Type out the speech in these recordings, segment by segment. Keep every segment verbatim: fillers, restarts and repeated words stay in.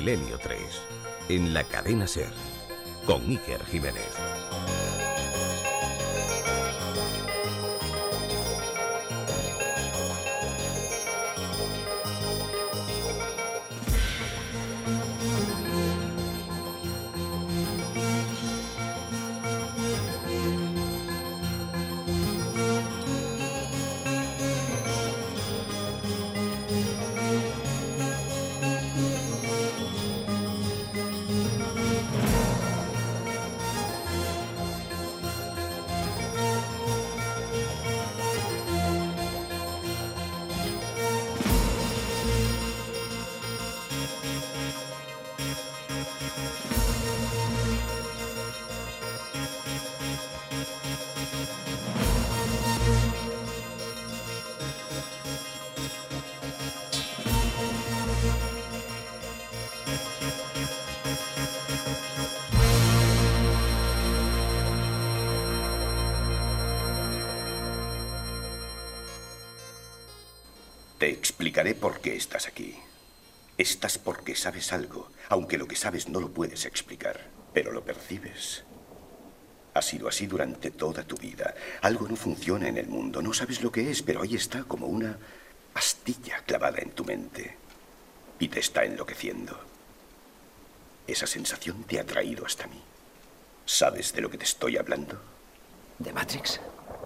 Milenio tres, en la cadena SER, con Iker Jiménez. Te explicaré por qué estás aquí. Estás porque sabes algo, aunque lo que sabes no lo puedes explicar, pero lo percibes. Ha sido así durante toda tu vida. Algo no funciona en el mundo, no sabes lo que es, pero ahí está como una astilla clavada en tu mente y te está enloqueciendo. Esa sensación te ha traído hasta mí. ¿Sabes de lo que te estoy hablando? ¿De Matrix?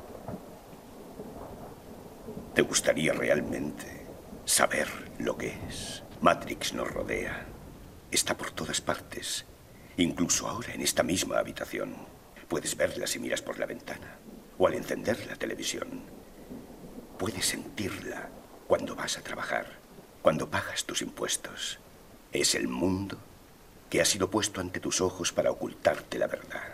¿Te gustaría realmente saber lo que es? Matrix nos rodea. Está por todas partes. Incluso ahora en esta misma habitación. Puedes verla si miras por la ventana o al encender la televisión. Puedes sentirla cuando vas a trabajar, cuando pagas tus impuestos. Es el mundo que ha sido puesto ante tus ojos para ocultarte la verdad.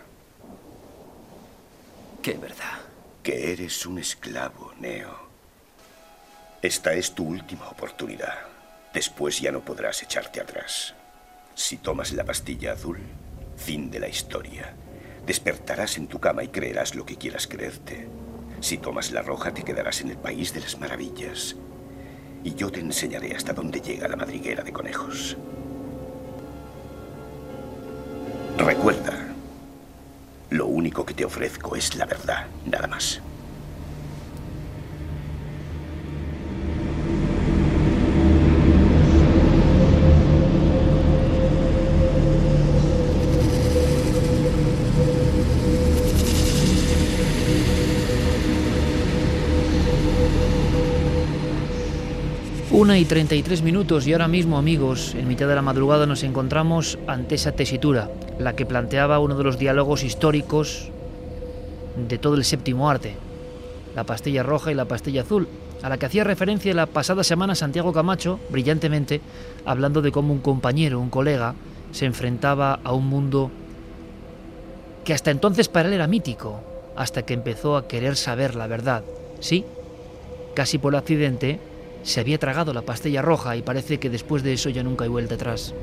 ¿Qué verdad? Que eres un esclavo, Neo. Esta es tu última oportunidad. Después ya no podrás echarte atrás. Si tomas la pastilla azul, fin de la historia. Despertarás en tu cama y creerás lo que quieras creerte. Si tomas la roja, te quedarás en el país de las maravillas. Y yo te enseñaré hasta dónde llega la madriguera de conejos. Recuerda, lo único que te ofrezco es la verdad, nada más. Una y treinta y tres minutos y ahora mismo, amigos, en mitad de la madrugada nos encontramos ante esa tesitura, la que planteaba uno de los diálogos históricos de todo el séptimo arte, la pastilla roja y la pastilla azul, a la que hacía referencia la pasada semana Santiago Camacho, brillantemente, hablando de cómo un compañero, un colega, se enfrentaba a un mundo que hasta entonces para él era mítico, hasta que empezó a querer saber la verdad. Sí, casi por accidente, se había tragado la pastilla roja y parece que después de eso ya nunca hay vuelta atrás.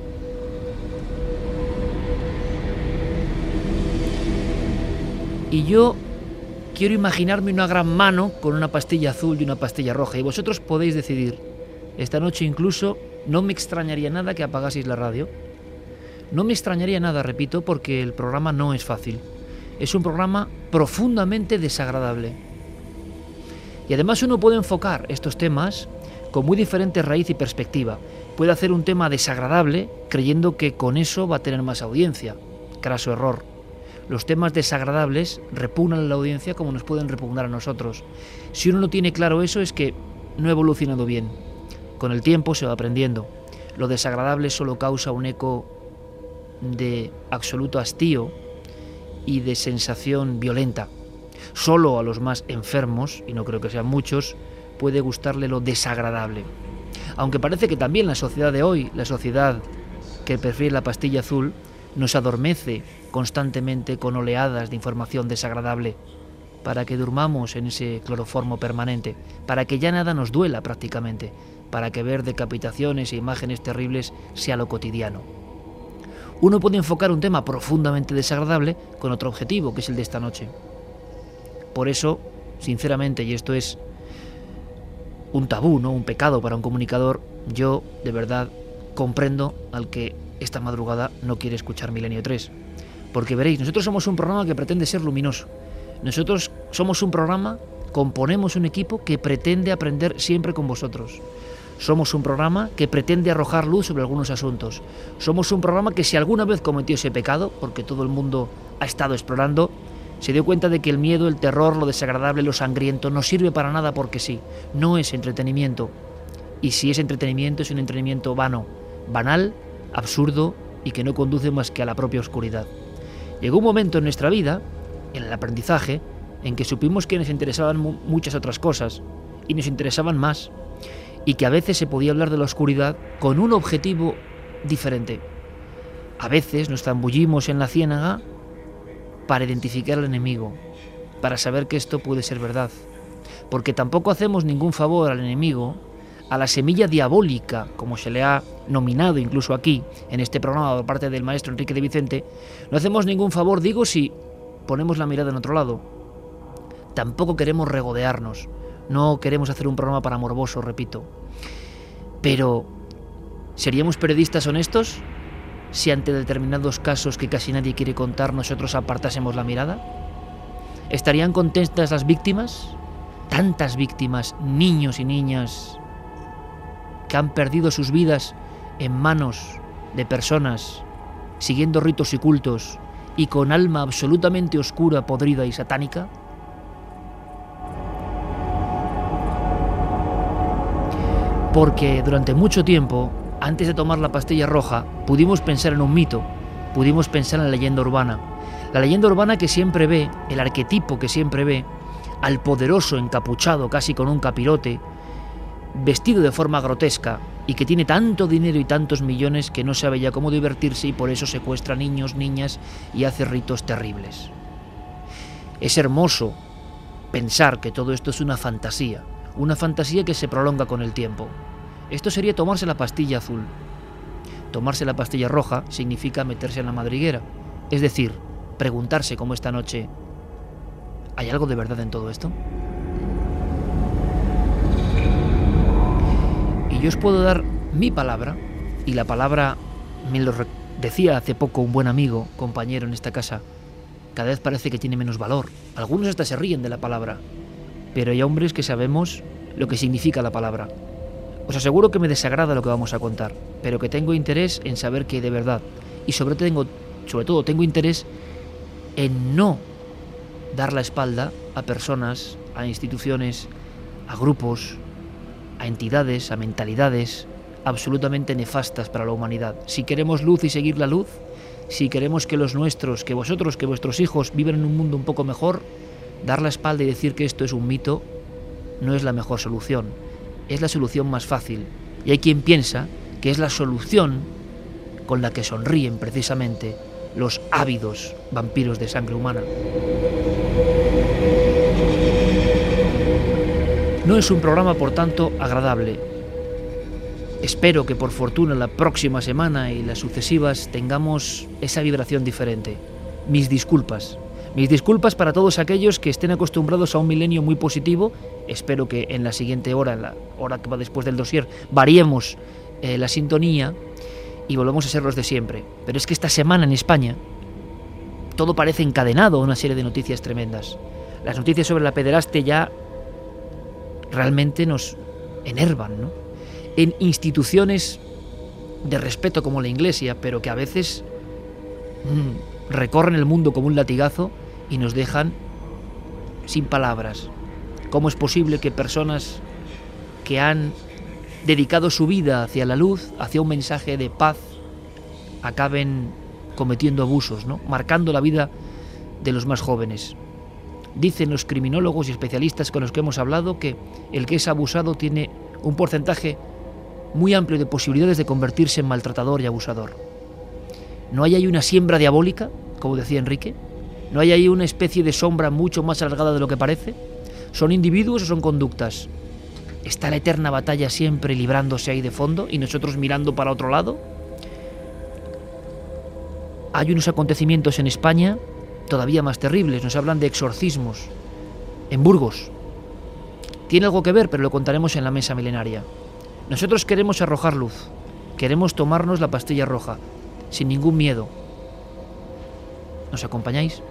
Y yo quiero imaginarme una gran mano con una pastilla azul y una pastilla roja, y vosotros podéis decidir. Esta noche incluso no me extrañaría nada que apagaseis la radio. No me extrañaría nada, repito, porque el programa no es fácil. Es un programa profundamente desagradable. Y además uno puede enfocar estos temas con muy diferente raíz y perspectiva. Puede hacer un tema desagradable creyendo que con eso va a tener más audiencia. Craso error. Los temas desagradables repugnan a la audiencia como nos pueden repugnar a nosotros. Si uno no tiene claro eso es que no ha evolucionado bien. Con el tiempo se va aprendiendo. Lo desagradable solo causa un eco de absoluto hastío y de sensación violenta. Solo a los más enfermos, y no creo que sean muchos, puede gustarle lo desagradable. Aunque parece que también la sociedad de hoy, la sociedad que prefiere la pastilla azul, nos adormece constantemente con oleadas de información desagradable, para que durmamos en ese cloroformo permanente, para que ya nada nos duela prácticamente, para que ver decapitaciones e imágenes terribles sea lo cotidiano. Uno puede enfocar un tema profundamente desagradable con otro objetivo, que es el de esta noche. Por eso, sinceramente, y esto es un tabú, ¿no?, un pecado para un comunicador, yo de verdad comprendo al que esta madrugada no quiere escuchar Milenio tres. Porque veréis, nosotros somos un programa que pretende ser luminoso. Nosotros somos un programa, componemos un equipo que pretende aprender siempre con vosotros. Somos un programa que pretende arrojar luz sobre algunos asuntos. Somos un programa que si alguna vez cometió ese pecado, porque todo el mundo ha estado explorando, se dio cuenta de que el miedo, el terror, lo desagradable, lo sangriento no sirve para nada porque sí, no es entretenimiento. Y si es entretenimiento, es un entretenimiento vano, banal, absurdo y que no conduce más que a la propia oscuridad. Llegó un momento en nuestra vida, en el aprendizaje, en que supimos que nos interesaban mu- muchas otras cosas y nos interesaban más, y que a veces se podía hablar de la oscuridad con un objetivo diferente. A veces nos zambullimos en la ciénaga para identificar al enemigo, para saber que esto puede ser verdad, porque tampoco hacemos ningún favor al enemigo, a la semilla diabólica, como se le ha nominado incluso aquí, en este programa por parte del maestro Enrique de Vicente, no hacemos ningún favor, digo, si ponemos la mirada en otro lado. Tampoco queremos regodearnos, no queremos hacer un programa para morboso, repito. Pero, ¿seríamos periodistas honestos si ante determinados casos que casi nadie quiere contar nosotros apartásemos la mirada? ¿Estarían contentas las víctimas? Tantas víctimas, niños y niñas, que han perdido sus vidas en manos de personas siguiendo ritos y cultos y con alma absolutamente oscura, podrida y satánica. Porque durante mucho tiempo, antes de tomar la pastilla roja, pudimos pensar en un mito, pudimos pensar en la leyenda urbana. La leyenda urbana que siempre ve, el arquetipo que siempre ve, al poderoso encapuchado casi con un capirote, vestido de forma grotesca y que tiene tanto dinero y tantos millones que no sabe ya cómo divertirse y por eso secuestra niños, niñas y hace ritos terribles. Es hermoso pensar que todo esto es una fantasía, una fantasía que se prolonga con el tiempo. Esto sería tomarse la pastilla azul. Tomarse la pastilla roja significa meterse en la madriguera, es decir, preguntarse como esta noche, ¿hay algo de verdad en todo esto? Y yo os puedo dar mi palabra, y la palabra me lo decía hace poco un buen amigo, compañero en esta casa, cada vez parece que tiene menos valor. Algunos hasta se ríen de la palabra, pero hay hombres que sabemos lo que significa la palabra. Os aseguro que me desagrada lo que vamos a contar, pero que tengo interés en saber que de verdad, y sobre todo tengo, sobre todo tengo interés en no dar la espalda a personas, a instituciones, a grupos, a entidades, a mentalidades absolutamente nefastas para la humanidad. Si queremos luz y seguir la luz, si queremos que los nuestros, que vosotros, que vuestros hijos vivan en un mundo un poco mejor, dar la espalda y decir que esto es un mito no es la mejor solución, es la solución más fácil. Y hay quien piensa que es la solución con la que sonríen precisamente los ávidos vampiros de sangre humana. No es un programa, por tanto, agradable. Espero que por fortuna la próxima semana y las sucesivas tengamos esa vibración diferente. Mis disculpas. Mis disculpas para todos aquellos que estén acostumbrados a un milenio muy positivo. Espero que en la siguiente hora, en la hora que va después del dossier, variemos eh, la sintonía y volvamos a ser los de siempre. Pero es que esta semana en España todo parece encadenado a una serie de noticias tremendas. Las noticias sobre la pederastia ya realmente nos enervan, ¿no? En instituciones de respeto como la Iglesia, pero que a veces mmm, recorren el mundo como un latigazo y nos dejan sin palabras. ¿Cómo es posible que personas que han dedicado su vida hacia la luz, hacia un mensaje de paz, acaben cometiendo abusos, ¿no? Marcando la vida de los más jóvenes? Dicen los criminólogos y especialistas con los que hemos hablado que el que es abusado tiene un porcentaje muy amplio de posibilidades de convertirse en maltratador y abusador. ¿No hay ahí una siembra diabólica, como decía Enrique? ¿No hay ahí una especie de sombra mucho más alargada de lo que parece? ¿Son individuos o son conductas? ¿Está la eterna batalla siempre librándose ahí de fondo y nosotros mirando para otro lado? Hay unos acontecimientos en España todavía más terribles. Nos hablan de exorcismos en Burgos. Tiene algo que ver, pero lo contaremos en la mesa milenaria. Nosotros queremos arrojar luz, queremos tomarnos la pastilla roja, sin ningún miedo. ¿Nos acompañáis?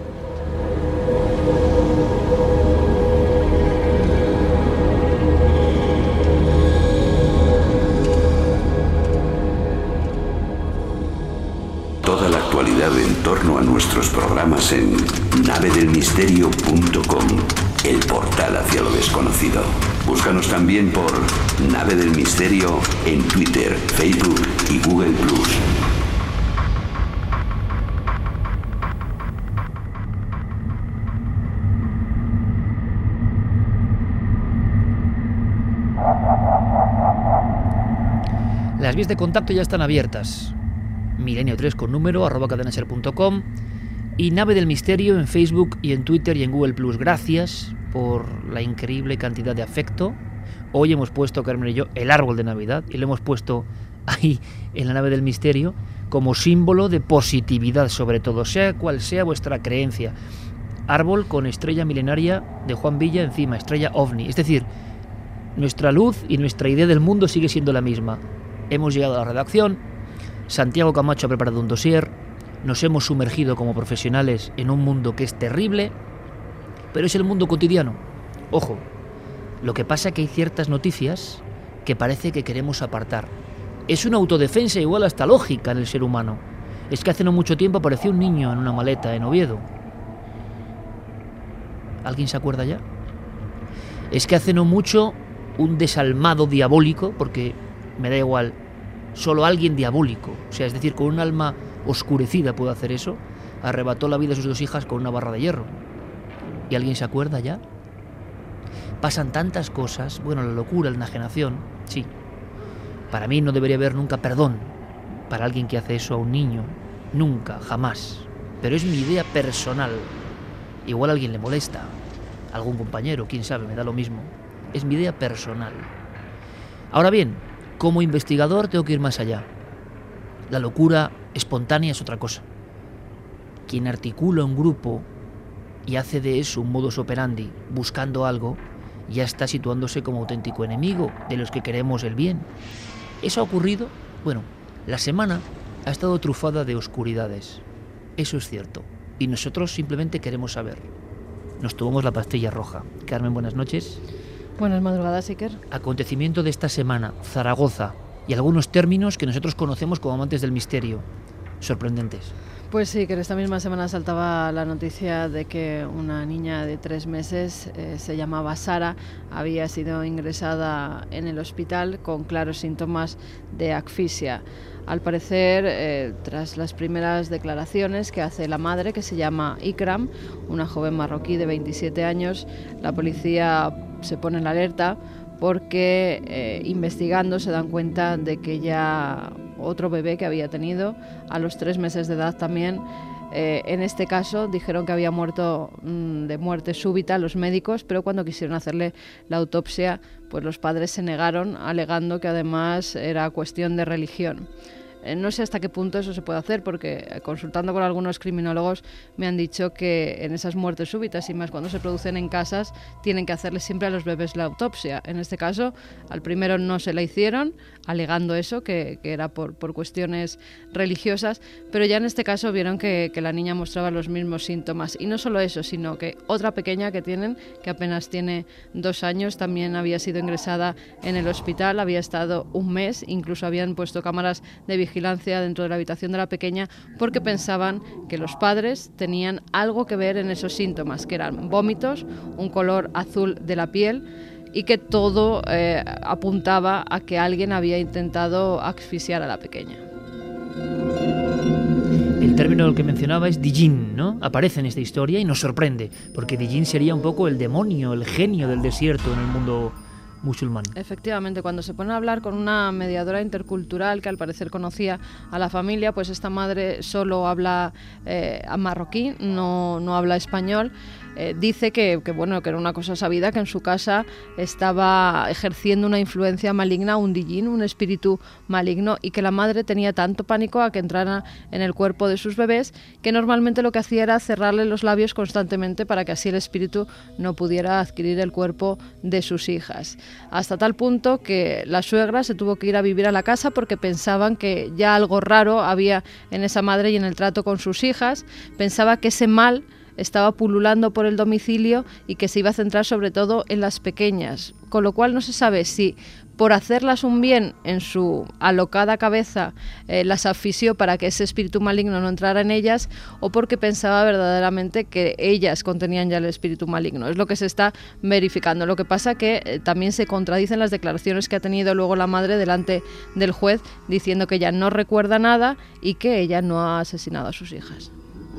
Toda la actualidad en torno a nuestros programas en nave del misterio punto com, el portal hacia lo desconocido. Búscanos también por Nave del Misterio en Twitter, Facebook y Google plus. Las vías de contacto ya están abiertas. Milenio tres con número, arroba cadenaser punto com, y Nave del Misterio en Facebook y en Twitter y en Google plus. Gracias por la increíble cantidad de afecto. Hoy hemos puesto, Carmen y yo, el árbol de Navidad y lo hemos puesto ahí en la Nave del Misterio como símbolo de positividad, sobre todo, sea cual sea vuestra creencia. Árbol con estrella milenaria de Juan Villa encima, estrella ovni. Es decir, nuestra luz y nuestra idea del mundo sigue siendo la misma. Hemos llegado a la redacción, Santiago Camacho ha preparado un dossier, nos hemos sumergido como profesionales en un mundo que es terrible, pero es el mundo cotidiano. Ojo, lo que pasa es que hay ciertas noticias que parece que queremos apartar. Es una autodefensa igual hasta lógica en el ser humano. Es que hace no mucho tiempo apareció un niño en una maleta en Oviedo. ¿Alguien se acuerda ya? Es que hace no mucho un desalmado diabólico, porque me da igual, solo alguien diabólico, o sea, es decir, con un alma oscurecida puede hacer eso, arrebató la vida de sus dos hijas con una barra de hierro. ¿Y alguien se acuerda ya? Pasan tantas cosas, bueno, la locura, la enajenación, sí. Para mí no debería haber nunca perdón para alguien que hace eso a un niño, nunca, jamás. Pero es mi idea personal. Igual a alguien le molesta, a algún compañero, quién sabe, me da lo mismo. Es mi idea personal. Ahora bien, como investigador tengo que ir más allá. La locura espontánea es otra cosa. Quien articula un grupo y hace de eso un modus operandi buscando algo, ya está situándose como auténtico enemigo de los que queremos el bien. ¿Eso ha ocurrido? Bueno, la semana ha estado trufada de oscuridades. Eso es cierto. Y nosotros simplemente queremos saber. Nos tomamos la pastilla roja. Carmen, buenas noches. Buenas madrugadas, Iker. Acontecimiento de esta semana, Zaragoza, y algunos términos que nosotros conocemos como amantes del misterio. Sorprendentes. Pues sí, que en esta misma semana saltaba la noticia de que una niña de tres meses, eh, se llamaba Sara, había sido ingresada en el hospital con claros síntomas de asfixia. Al parecer, eh, tras las primeras declaraciones que hace la madre, que se llama Ikram, una joven marroquí de veintisiete años, la policía se pone en alerta porque eh, investigando se dan cuenta de que ya otro bebé que había tenido a los tres meses de edad también, eh, en este caso dijeron que había muerto mmm, de muerte súbita los médicos, pero cuando quisieron hacerle la autopsia, pues los padres se negaron, alegando que además era cuestión de religión. No sé hasta qué punto eso se puede hacer, porque consultando con algunos criminólogos me han dicho que en esas muertes súbitas, y más cuando se producen en casas, tienen que hacerle siempre a los bebés la autopsia. En este caso, al primero no se la hicieron, alegando eso, que, que era por, por cuestiones religiosas, pero ya en este caso vieron que, que la niña mostraba los mismos síntomas. Y no solo eso, sino que otra pequeña que tienen, que apenas tiene dos años, también había sido ingresada en el hospital, había estado un mes, incluso habían puesto cámaras de vigilancia dentro de la habitación de la pequeña porque pensaban que los padres tenían algo que ver en esos síntomas, que eran vómitos, un color azul de la piel y que todo eh, apuntaba a que alguien había intentado asfixiar a la pequeña. El término que mencionaba es Dijin, ¿no? Aparece en esta historia y nos sorprende, porque Dijin sería un poco el demonio, el genio del desierto en el mundo musulmán. Efectivamente, cuando se pone a hablar con una mediadora intercultural que al parecer conocía a la familia, pues esta madre solo habla eh, marroquí, no, no habla español, eh, dice que, que, bueno, que era una cosa sabida, que en su casa estaba ejerciendo una influencia maligna, un Dijin, un espíritu maligno, y que la madre tenía tanto pánico a que entrara en el cuerpo de sus bebés que normalmente lo que hacía era cerrarle los labios constantemente para que así el espíritu no pudiera adquirir el cuerpo de sus hijas. Hasta tal punto que la suegra se tuvo que ir a vivir a la casa porque pensaban que ya algo raro había en esa madre y en el trato con sus hijas. Pensaba que ese mal estaba pululando por el domicilio y que se iba a centrar sobre todo en las pequeñas, con lo cual no se sabe si por hacerlas un bien en su alocada cabeza eh, las asfixió para que ese espíritu maligno no entrara en ellas, o porque pensaba verdaderamente que ellas contenían ya el espíritu maligno. Es lo que se está verificando. Lo que pasa que eh, también se contradicen las declaraciones que ha tenido luego la madre delante del juez, diciendo que ella no recuerda nada y que ella no ha asesinado a sus hijas.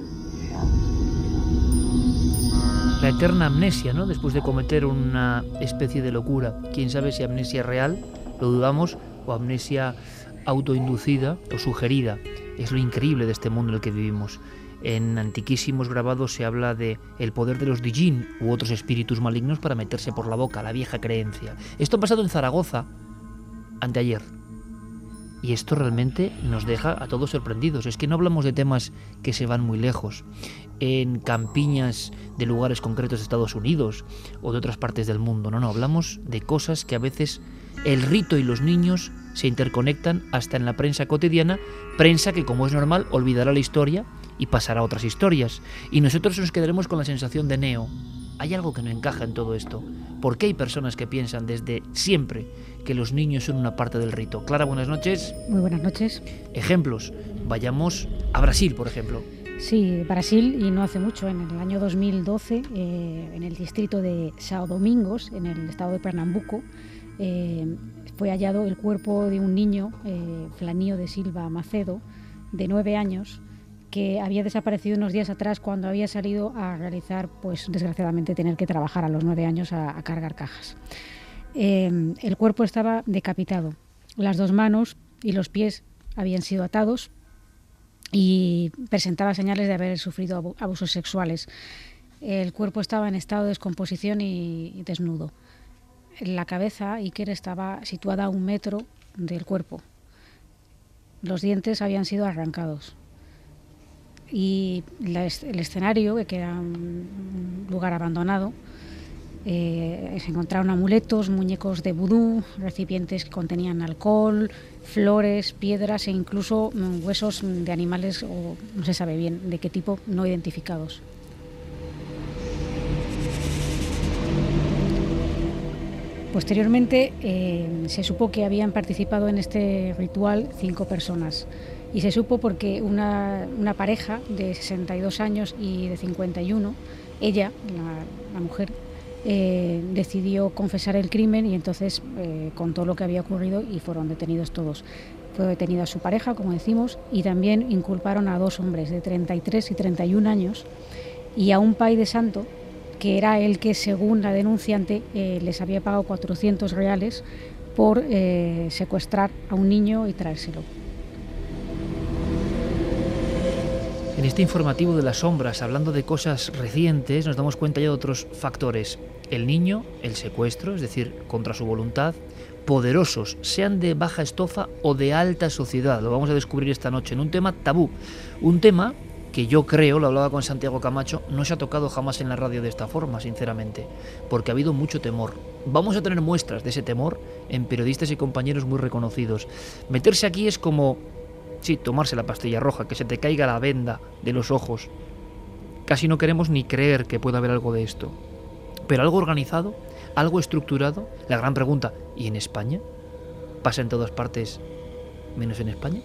La eterna amnesia, ¿no? Después de cometer una especie de locura. Quién sabe si amnesia real, lo dudamos, o amnesia autoinducida o sugerida. Es lo increíble de este mundo en el que vivimos. En antiquísimos grabados se habla de el poder de los Dijin u otros espíritus malignos para meterse por la boca, la vieja creencia. Esto ha pasado en Zaragoza anteayer. Y esto realmente nos deja a todos sorprendidos. Es que no hablamos de temas que se van muy lejos, en campiñas de lugares concretos de Estados Unidos o de otras partes del mundo. No, no, hablamos de cosas que a veces el rito y los niños se interconectan hasta en la prensa cotidiana, prensa que, como es normal, olvidará la historia y pasará a otras historias. Y nosotros nos quedaremos con la sensación de Neo. Hay algo que no encaja en todo esto. ¿Por qué hay personas que piensan desde siempre que los niños son una parte del rito? Clara, buenas noches. Muy buenas noches. Ejemplos. Vayamos a Brasil, por ejemplo. Sí, Brasil, y no hace mucho, en el año dos mil doce, eh, en el distrito de São Domingos, en el estado de Pernambuco, eh, fue hallado el cuerpo de un niño, eh, Flanío de Silva Macedo, de nueve años, que había desaparecido unos días atrás cuando había salido a realizar, pues desgraciadamente, tener que trabajar a los nueve años a, a cargar cajas. Eh, el cuerpo estaba decapitado, las dos manos y los pies habían sido atados y presentaba señales de haber sufrido abusos sexuales. El cuerpo estaba en estado de descomposición y, y desnudo. La cabeza, Iker, estaba situada a un metro del cuerpo. Los dientes habían sido arrancados. Y la, el escenario, que era un lugar abandonado, eh, se encontraron amuletos, muñecos de vudú, recipientes que contenían alcohol, flores, piedras e incluso mm, huesos de animales, o no se sabe bien de qué tipo, no identificados. Posteriormente eh, se supo que habían participado en este ritual cinco personas. Y se supo porque una, una pareja de sesenta y dos años y de cincuenta y uno, ella, la, la mujer, eh, decidió confesar el crimen y entonces eh, contó lo que había ocurrido y fueron detenidos todos. Fue detenida su pareja, como decimos, y también inculparon a dos hombres de treinta y tres y treinta y un años y a un pai de santo, que era el que, según la denunciante, eh, les había pagado cuatrocientos reales por eh, secuestrar a un niño y traérselo. En este informativo de las sombras, hablando de cosas recientes, nos damos cuenta ya de otros factores. El niño, el secuestro, es decir, contra su voluntad, poderosos, sean de baja estofa o de alta sociedad. Lo vamos a descubrir esta noche en un tema tabú. Un tema que yo creo, lo hablaba con Santiago Camacho, no se ha tocado jamás en la radio de esta forma, sinceramente, porque ha habido mucho temor. Vamos a tener muestras de ese temor en periodistas y compañeros muy reconocidos. Meterse aquí es como... sí, tomarse la pastilla roja, que se te caiga la venda de los ojos. Casi no queremos ni creer que pueda haber algo de esto. Pero algo organizado, algo estructurado. La gran pregunta, ¿y en España? ¿Pasa en todas partes menos en España?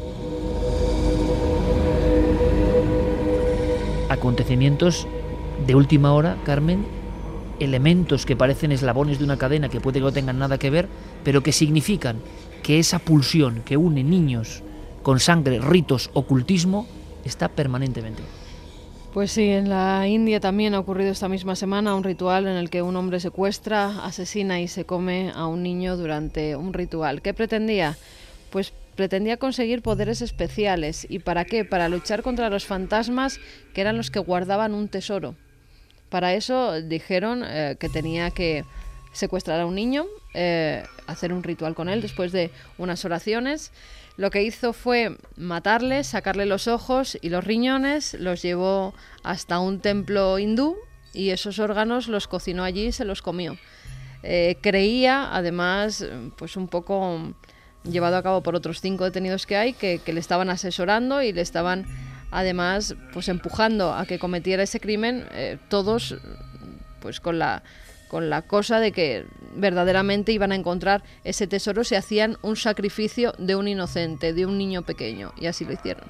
Acontecimientos de última hora, Carmen, elementos que parecen eslabones de una cadena que puede que no tengan nada que ver, pero que significan que esa pulsión que une niños con sangre, ritos, ocultismo, está permanentemente. Pues sí, en la India también ha ocurrido esta misma semana un ritual en el que un hombre secuestra, asesina y se come a un niño durante un ritual. ¿Qué pretendía? Pues pretendía conseguir poderes especiales. ¿Y para qué? Para luchar contra los fantasmas, que eran los que guardaban un tesoro. para eso dijeron eh, que tenía que secuestrar a un niño, eh, hacer un ritual con él después de unas oraciones. Lo que hizo fue matarle, sacarle los ojos y los riñones, los llevó hasta un templo hindú y esos órganos los cocinó allí y se los comió. Eh, creía, además, pues un poco llevado a cabo por otros cinco detenidos que hay, que, que le estaban asesorando y le estaban, además, pues empujando a que cometiera ese crimen, eh, todos pues con la... con la cosa de que verdaderamente iban a encontrar ese tesoro si hacían un sacrificio de un inocente, de un niño pequeño, y así lo hicieron.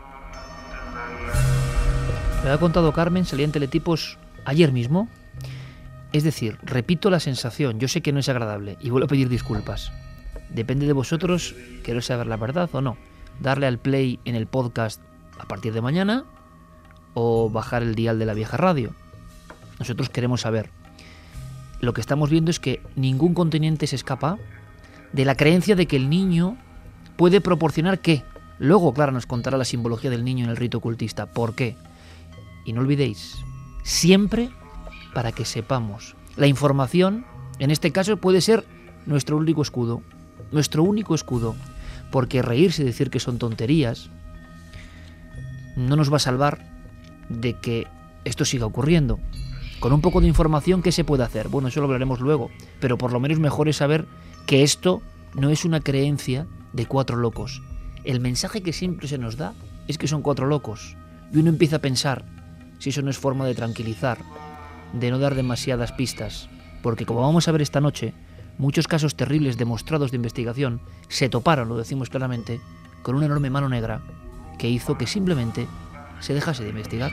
Me ha contado Carmen, salía en teletipos ayer mismo. Es decir, repito la sensación, yo sé que no es agradable y vuelvo a pedir disculpas. Depende de vosotros querer saber la verdad o no. Darle al play en el podcast a partir de mañana o bajar el dial de la vieja radio. Nosotros queremos saber. Lo que estamos viendo es que ningún continente se escapa de la creencia de que el niño puede proporcionar qué. Luego, claro, nos contará la simbología del niño en el rito ocultista. ¿Por qué? Y no olvidéis, siempre para que sepamos. La información, en este caso, puede ser nuestro único escudo. Nuestro único escudo. Porque reírse y decir que son tonterías no nos va a salvar de que esto siga ocurriendo. Con un poco de información, ¿qué se puede hacer? Bueno, eso lo hablaremos luego, pero por lo menos mejor es saber que esto no es una creencia de cuatro locos. El mensaje que siempre se nos da es que son cuatro locos. Y uno empieza a pensar si eso no es forma de tranquilizar, de no dar demasiadas pistas. Porque como vamos a ver esta noche, muchos casos terribles demostrados de investigación se toparon, lo decimos claramente, con una enorme mano negra que hizo que simplemente se dejase de investigar.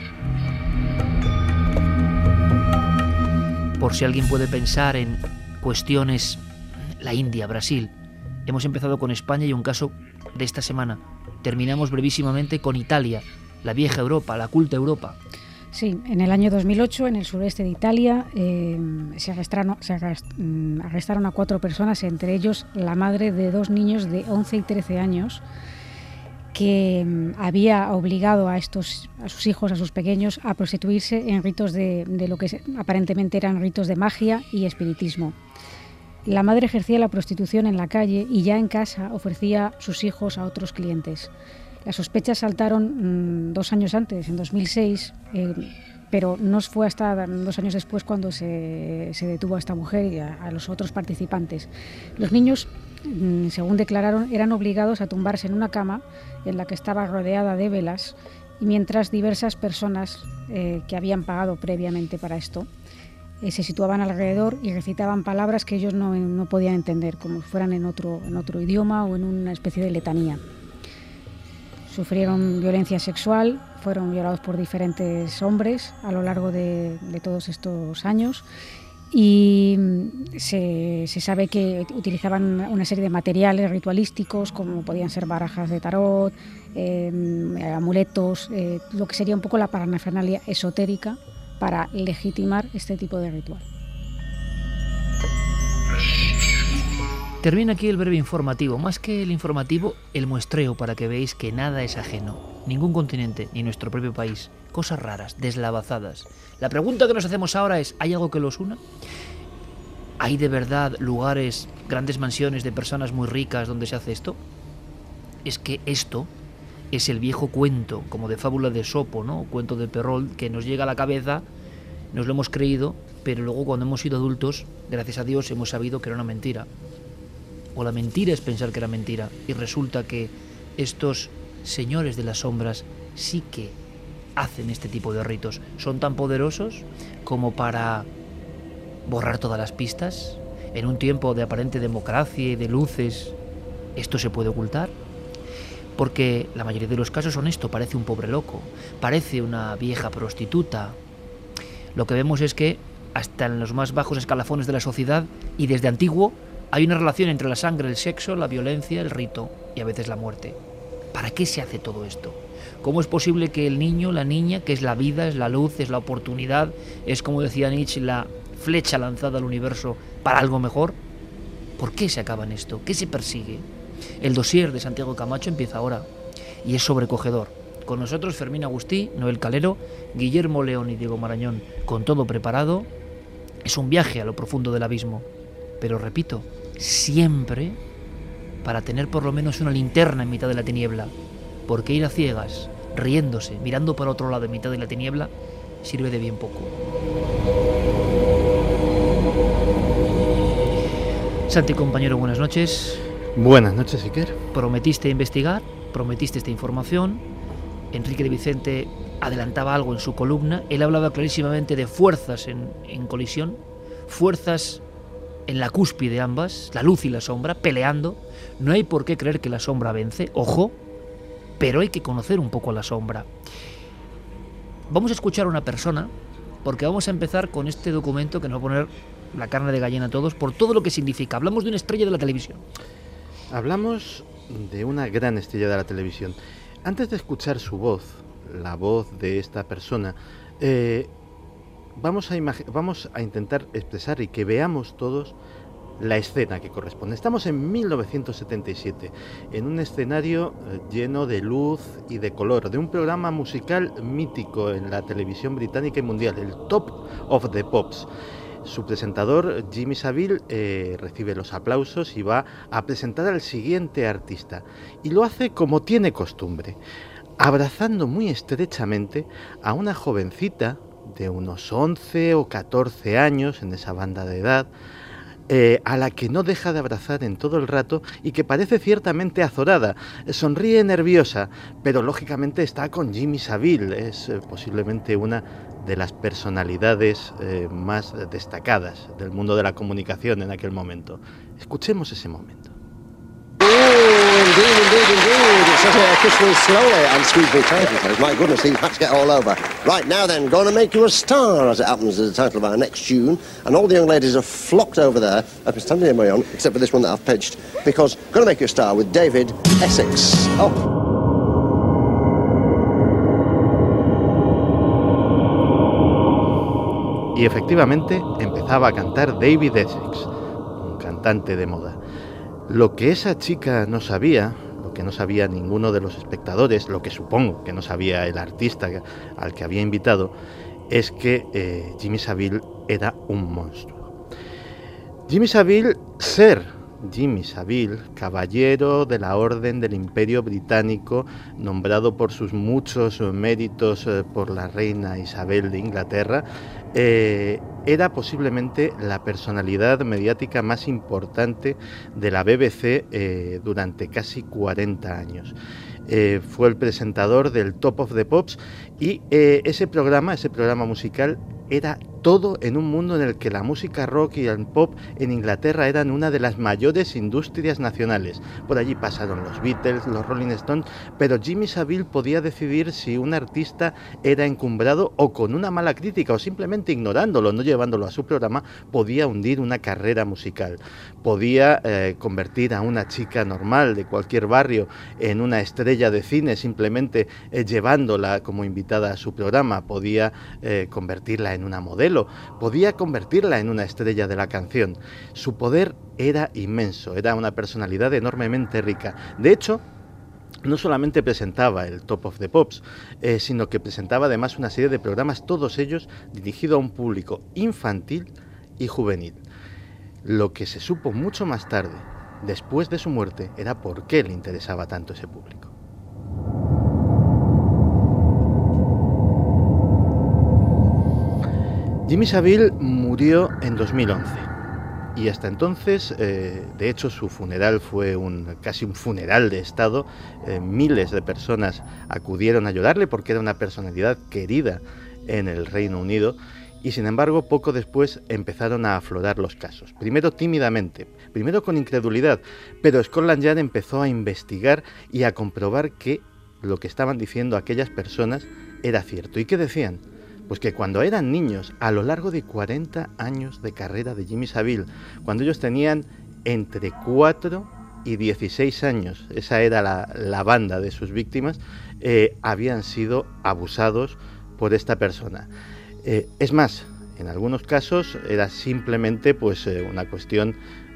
Por si alguien puede pensar en cuestiones, la India, Brasil. Hemos empezado con España y un caso de esta semana. Terminamos brevísimamente con Italia, la vieja Europa, la culta Europa. Sí, en el año dos mil ocho, en el sureste de Italia, eh, se, arrestaron, se arrestaron a cuatro personas, entre ellos la madre de dos niños de once y trece años, que había obligado a estos a sus hijos, a sus pequeños, a prostituirse en ritos de, de lo que aparentemente eran ritos de magia y espiritismo. La madre ejercía la prostitución en la calle y ya en casa ofrecía sus hijos a otros clientes. Las sospechas saltaron mmm, dos años antes, en dos mil seis, eh, pero no fue hasta dos años después cuando se, se detuvo a esta mujer y a, a los otros participantes. Los niños, mmm, según declararon, eran obligados a tumbarse en una cama en la que estaba rodeada de velas, y mientras diversas personas eh, que habían pagado previamente para esto eh, se situaban alrededor y recitaban palabras que ellos no, no podían entender, como si fueran en otro, en otro idioma o en una especie de letanía. Sufrieron violencia sexual, fueron violados por diferentes hombres a lo largo de, de todos estos años, y se, se sabe que utilizaban una serie de materiales ritualísticos, como podían ser barajas de tarot, eh, amuletos, eh, lo que sería un poco la parafernalia esotérica para legitimar este tipo de ritual. Termina aquí el breve informativo, más que el informativo, el muestreo para que veáis que nada es ajeno, ningún continente, ni nuestro propio país, cosas raras, deslavazadas. La pregunta que nos hacemos ahora es, ¿hay algo que los una? ¿Hay de verdad lugares, grandes mansiones de personas muy ricas donde se hace esto? Es que esto es el viejo cuento, como de fábula de Esopo, ¿no? Cuento de Perrault, que nos llega a la cabeza, nos lo hemos creído, pero luego cuando hemos sido adultos, gracias a Dios, hemos sabido que era una mentira. O la mentira es pensar que era mentira, y resulta que estos señores de las sombras sí que hacen este tipo de ritos. Son tan poderosos como para borrar todas las pistas. En un tiempo de aparente democracia y de luces, ¿esto se puede ocultar? Porque la mayoría de los casos son esto, parece un pobre loco, parece una vieja prostituta. Lo que vemos es que hasta en los más bajos escalafones de la sociedad y desde antiguo hay una relación entre la sangre, el sexo, la violencia, el rito y a veces la muerte. ¿Para qué se hace todo esto? ¿Cómo es posible que el niño, la niña, que es la vida, es la luz, es la oportunidad, es, como decía Nietzsche, la flecha lanzada al universo para algo mejor? ¿Por qué se acaba en esto? ¿Qué se persigue? El dossier de Santiago Camacho empieza ahora y es sobrecogedor. Con nosotros Fermín Agustí, Noel Calero, Guillermo León y Diego Marañón, con todo preparado. Es un viaje a lo profundo del abismo, pero repito, siempre para tener por lo menos una linterna en mitad de la tiniebla, porque ir a ciegas, riéndose, mirando para otro lado en mitad de la tiniebla, sirve de bien poco. Santi, compañero, buenas noches. Buenas noches, Iker. Prometiste investigar, prometiste esta información. Enrique de Vicente adelantaba algo en su columna. Él hablaba clarísimamente de fuerzas en, en colisión, fuerzas en la cúspide ambas, la luz y la sombra, peleando. No hay por qué creer que la sombra vence, ojo, pero hay que conocer un poco a la sombra. Vamos a escuchar a una persona, porque vamos a empezar con este documento que nos va a poner la carne de gallina a todos, por todo lo que significa. Hablamos de una estrella de la televisión. Hablamos de una gran estrella de la televisión. Antes de escuchar su voz, la voz de esta persona, eh, vamos, a vamos a intentar expresar y que veamos todos la escena que corresponde. Estamos en mil novecientos setenta y siete, en un escenario lleno de luz y de color, de un programa musical mítico en la televisión británica y mundial, el Top of the Pops. Su presentador, Jimmy Savile, eh, recibe los aplausos y va a presentar al siguiente artista. Y lo hace como tiene costumbre, abrazando muy estrechamente a una jovencita de unos once o catorce años, en esa banda de edad, Eh, a la que no deja de abrazar en todo el rato y que parece ciertamente azorada. Sonríe nerviosa, pero lógicamente está con Jimmy Savile. Es eh, posiblemente una de las personalidades eh, más destacadas del mundo de la comunicación en aquel momento. Escuchemos ese momento. Indeed, indeed, indeed. It's such a kiss me slowly and squeeze me tight. My goodness, these hats get all over. Right, now then, gonna make you a star, as it happens, is the title of our next tune. And all the young ladies have flocked over there. I've been standing in my own, except for this one that I've pitched, because gonna make you a star with David Essex. Oh. Y efectivamente empezaba a cantar David Essex, un cantante de moda. Lo que esa chica no sabía, lo que no sabía ninguno de los espectadores, lo que supongo que no sabía el artista al que había invitado, es que eh, Jimmy Savile era un monstruo. Jimmy Savile, ser Jimmy Savile, caballero de la Orden del Imperio Británico, nombrado por sus muchos méritos eh, por la reina Isabel de Inglaterra, eh, era posiblemente la personalidad mediática más importante de la B B C eh, durante casi cuarenta años. Eh, fue el presentador del Top of the Pops y eh, ese programa, ese programa musical, era todo en un mundo en el que la música rock y el pop en Inglaterra eran una de las mayores industrias nacionales. Por allí pasaron los Beatles, los Rolling Stones, pero Jimmy Savile podía decidir si un artista era encumbrado o con una mala crítica o simplemente ignorándolo, no llevándolo a su programa, podía hundir una carrera musical. Podía eh, convertir a una chica normal de cualquier barrio en una estrella de cine simplemente eh, llevándola como invitada a su programa. Podía eh, convertirla en una modelo, podía convertirla en una estrella de la canción. Su poder era inmenso, era una personalidad enormemente rica. De hecho, no solamente presentaba el Top of the Pops, eh, sino que presentaba además una serie de programas, todos ellos dirigidos a un público infantil y juvenil. Lo que se supo mucho más tarde, después de su muerte, era por qué le interesaba tanto ese público. Jimmy Savile murió en dos mil once y hasta entonces, eh, de hecho, su funeral fue un, casi un funeral de Estado. Eh, miles de personas acudieron a ayudarle porque era una personalidad querida en el Reino Unido y, sin embargo, poco después empezaron a aflorar los casos. Primero tímidamente, primero con incredulidad, pero Scotland Yard empezó a investigar y a comprobar que lo que estaban diciendo aquellas personas era cierto. ¿Y qué decían? Pues que cuando eran niños, a lo largo de cuarenta años de carrera de Jimmy Savile, cuando ellos tenían entre cuatro y dieciséis años, esa era la, la banda de sus víctimas, eh, habían sido abusados por esta persona. Eh, es más, en algunos casos era simplemente pues, eh, una cuestión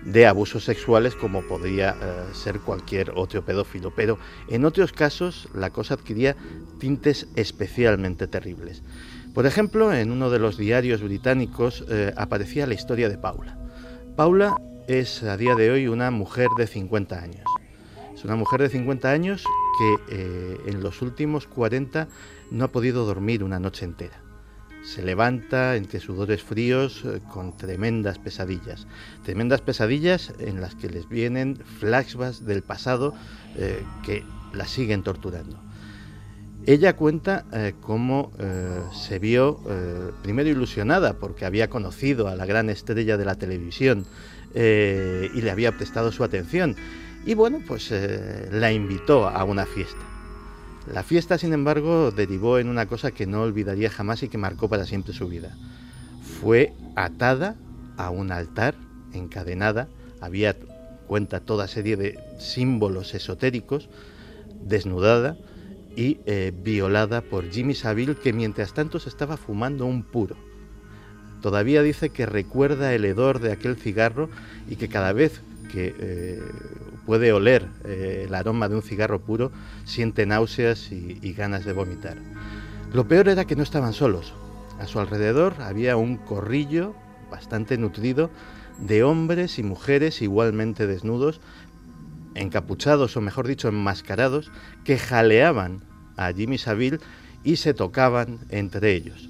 de abusos sexuales como podría eh, ser cualquier otro pedófilo, pero en otros casos la cosa adquiría tintes especialmente terribles. Por ejemplo, en uno de los diarios británicos eh, aparecía la historia de Paula. Paula es a día de hoy una mujer de cincuenta años. Es una mujer de cincuenta años que eh, en los últimos cuarenta no ha podido dormir una noche entera. Se levanta entre sudores fríos eh, con tremendas pesadillas. Tremendas pesadillas en las que les vienen flashbacks del pasado eh, que la siguen torturando. Ella cuenta eh, cómo eh, se vio eh, primero ilusionada porque había conocido a la gran estrella de la televisión eh, y le había prestado su atención. Y bueno, pues eh, la invitó a una fiesta. La fiesta, sin embargo, derivó en una cosa que no olvidaría jamás y que marcó para siempre su vida. Fue atada a un altar, encadenada, había, cuenta, toda serie de símbolos esotéricos, desnudada y eh, violada por Jimmy Savile, que mientras tanto se estaba fumando un puro. Todavía dice que recuerda el hedor de aquel cigarro y que cada vez que eh, puede oler eh, el aroma de un cigarro puro, siente náuseas y, y ganas de vomitar. Lo peor era que no estaban solos. A su alrededor había un corrillo bastante nutrido de hombres y mujeres igualmente desnudos, encapuchados o mejor dicho enmascarados, que jaleaban a Jimmy Savile y se tocaban entre ellos.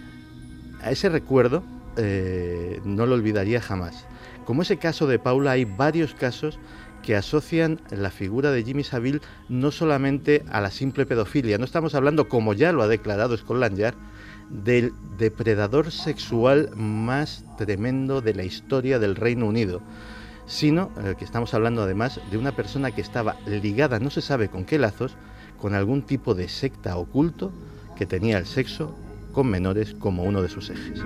A ese recuerdo eh, no lo olvidaría jamás. Como ese caso de Paula, hay varios casos que asocian la figura de Jimmy Savile no solamente a la simple pedofilia. No estamos hablando, como ya lo ha declarado Scotland Yard, del depredador sexual más tremendo de la historia del Reino Unido, sino eh, que estamos hablando además de una persona que estaba ligada, no se sabe con qué lazos, con algún tipo de secta oculto que tenía el sexo con menores como uno de sus ejes.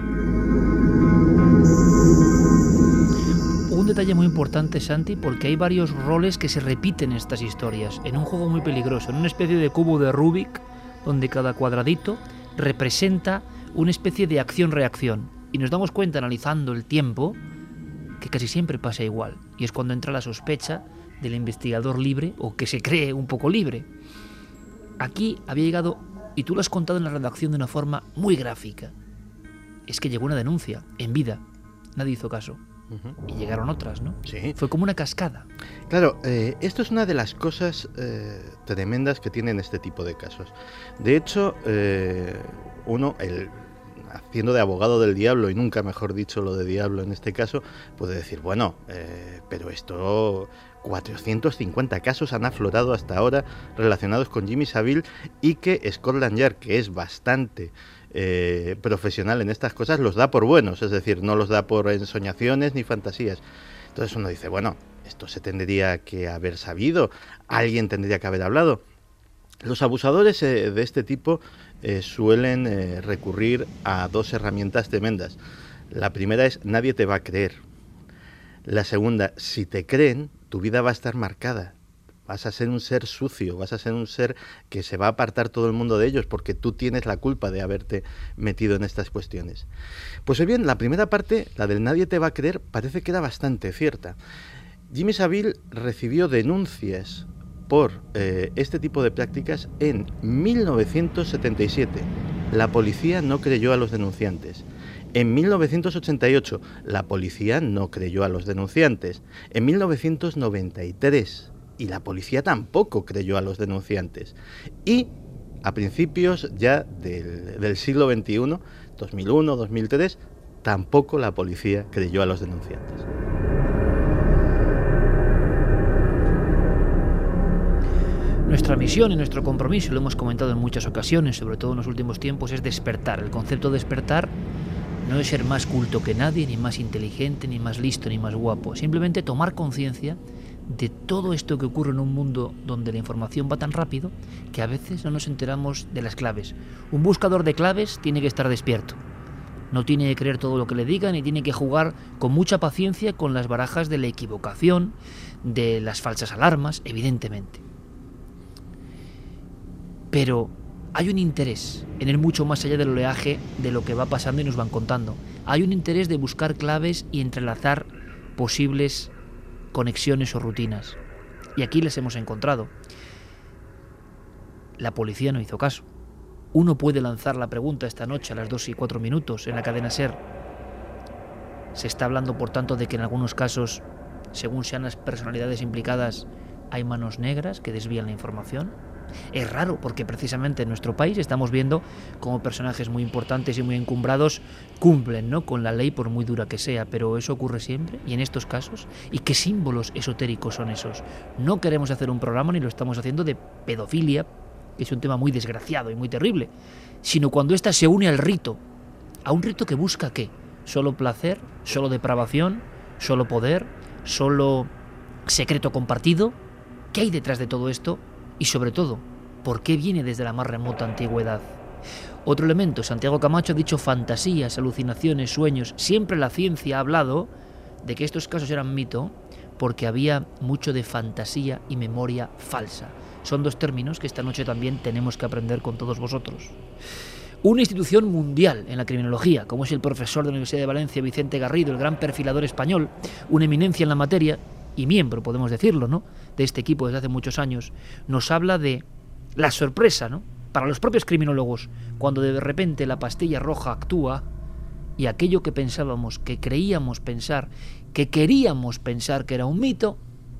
Un detalle muy importante, Santi, porque hay varios roles que se repiten en estas historias, en un juego muy peligroso, en una especie de cubo de Rubik, donde cada cuadradito representa una especie de acción-reacción. Y nos damos cuenta, analizando el tiempo, que casi siempre pasa igual. Y es cuando entra la sospecha del investigador libre, o que se cree un poco libre. Aquí había llegado, y tú lo has contado en la redacción de una forma muy gráfica, es que llegó una denuncia, en vida. Nadie hizo caso. Y llegaron otras, ¿no? Sí. Fue como una cascada. Claro, eh, esto es una de las cosas eh, tremendas que tienen este tipo de casos. De hecho, eh, uno, el, haciendo de abogado del diablo, y nunca mejor dicho lo de diablo en este caso, puede decir, bueno, eh, pero esto, cuatrocientos cincuenta casos han aflorado hasta ahora relacionados con Jimmy Savile, y que Scotland Yard, que es bastante Eh, profesional en estas cosas, los da por buenos, es decir, no los da por ensoñaciones ni fantasías. Entonces uno dice, bueno, esto se tendría que haber sabido, alguien tendría que haber hablado. Los abusadores eh, de este tipo eh, suelen eh, recurrir a dos herramientas tremendas. La primera es, nadie te va a creer. La segunda, si te creen, tu vida va a estar marcada. Vas a ser un ser sucio, vas a ser un ser que se va a apartar todo el mundo de ellos porque tú tienes la culpa de haberte metido en estas cuestiones. Pues bien, la primera parte, la del nadie te va a creer, parece que era bastante cierta. Jimmy Savile recibió denuncias por eh, este tipo de prácticas en mil novecientos setenta y siete. La policía no creyó a los denunciantes. En mil novecientos ochenta y ocho, la policía no creyó a los denunciantes. En mil novecientos noventa y tres... y la policía tampoco creyó a los denunciantes. Y a principios ya del, del siglo veintiuno, dos mil uno, dos mil tres, tampoco la policía creyó a los denunciantes. Nuestra misión y nuestro compromiso, lo hemos comentado en muchas ocasiones, sobre todo en los últimos tiempos, es despertar. El concepto de despertar no es ser más culto que nadie, ni más inteligente, ni más listo, ni más guapo. Simplemente tomar conciencia de todo esto que ocurre en un mundo donde la información va tan rápido que a veces no nos enteramos de las claves. Un buscador de claves tiene que estar despierto. No tiene que creer todo lo que le digan y tiene que jugar con mucha paciencia con las barajas de la equivocación, de las falsas alarmas, evidentemente. Pero hay un interés en ir mucho más allá del oleaje de lo que va pasando y nos van contando. Hay un interés de buscar claves y entrelazar posibles conexiones o rutinas. Y aquí les hemos encontrado. La policía no hizo caso. Uno puede lanzar la pregunta esta noche a las dos y cuatro minutos en la cadena SER. Se está hablando, por tanto, de que en algunos casos, según sean las personalidades implicadas, hay manos negras que desvían la información. Es raro porque precisamente en nuestro país estamos viendo cómo personajes muy importantes y muy encumbrados cumplen, ¿no?, con la ley por muy dura que sea, pero eso ocurre siempre y en estos casos. ¿Y qué símbolos esotéricos son esos? No queremos hacer un programa ni lo estamos haciendo de pedofilia, que es un tema muy desgraciado y muy terrible, sino cuando ésta se une al rito, a un rito que busca ¿qué? Solo placer, solo depravación, solo poder, solo secreto compartido. ¿Qué hay detrás de todo esto? Y sobre todo, ¿por qué viene desde la más remota antigüedad? Otro elemento, Santiago Camacho ha dicho fantasías, alucinaciones, sueños. Siempre la ciencia ha hablado de que estos casos eran mito porque había mucho de fantasía y memoria falsa. Son dos términos que esta noche también tenemos que aprender con todos vosotros. Una institución mundial en la criminología, como es el profesor de la Universidad de Valencia, Vicente Garrido, el gran perfilador español, una eminencia en la materia, y miembro, podemos decirlo, ¿no?, de este equipo desde hace muchos años, nos habla de la sorpresa, ¿no?, para los propios criminólogos, cuando de repente la pastilla roja actúa y aquello que pensábamos, que creíamos pensar, que queríamos pensar que era un mito,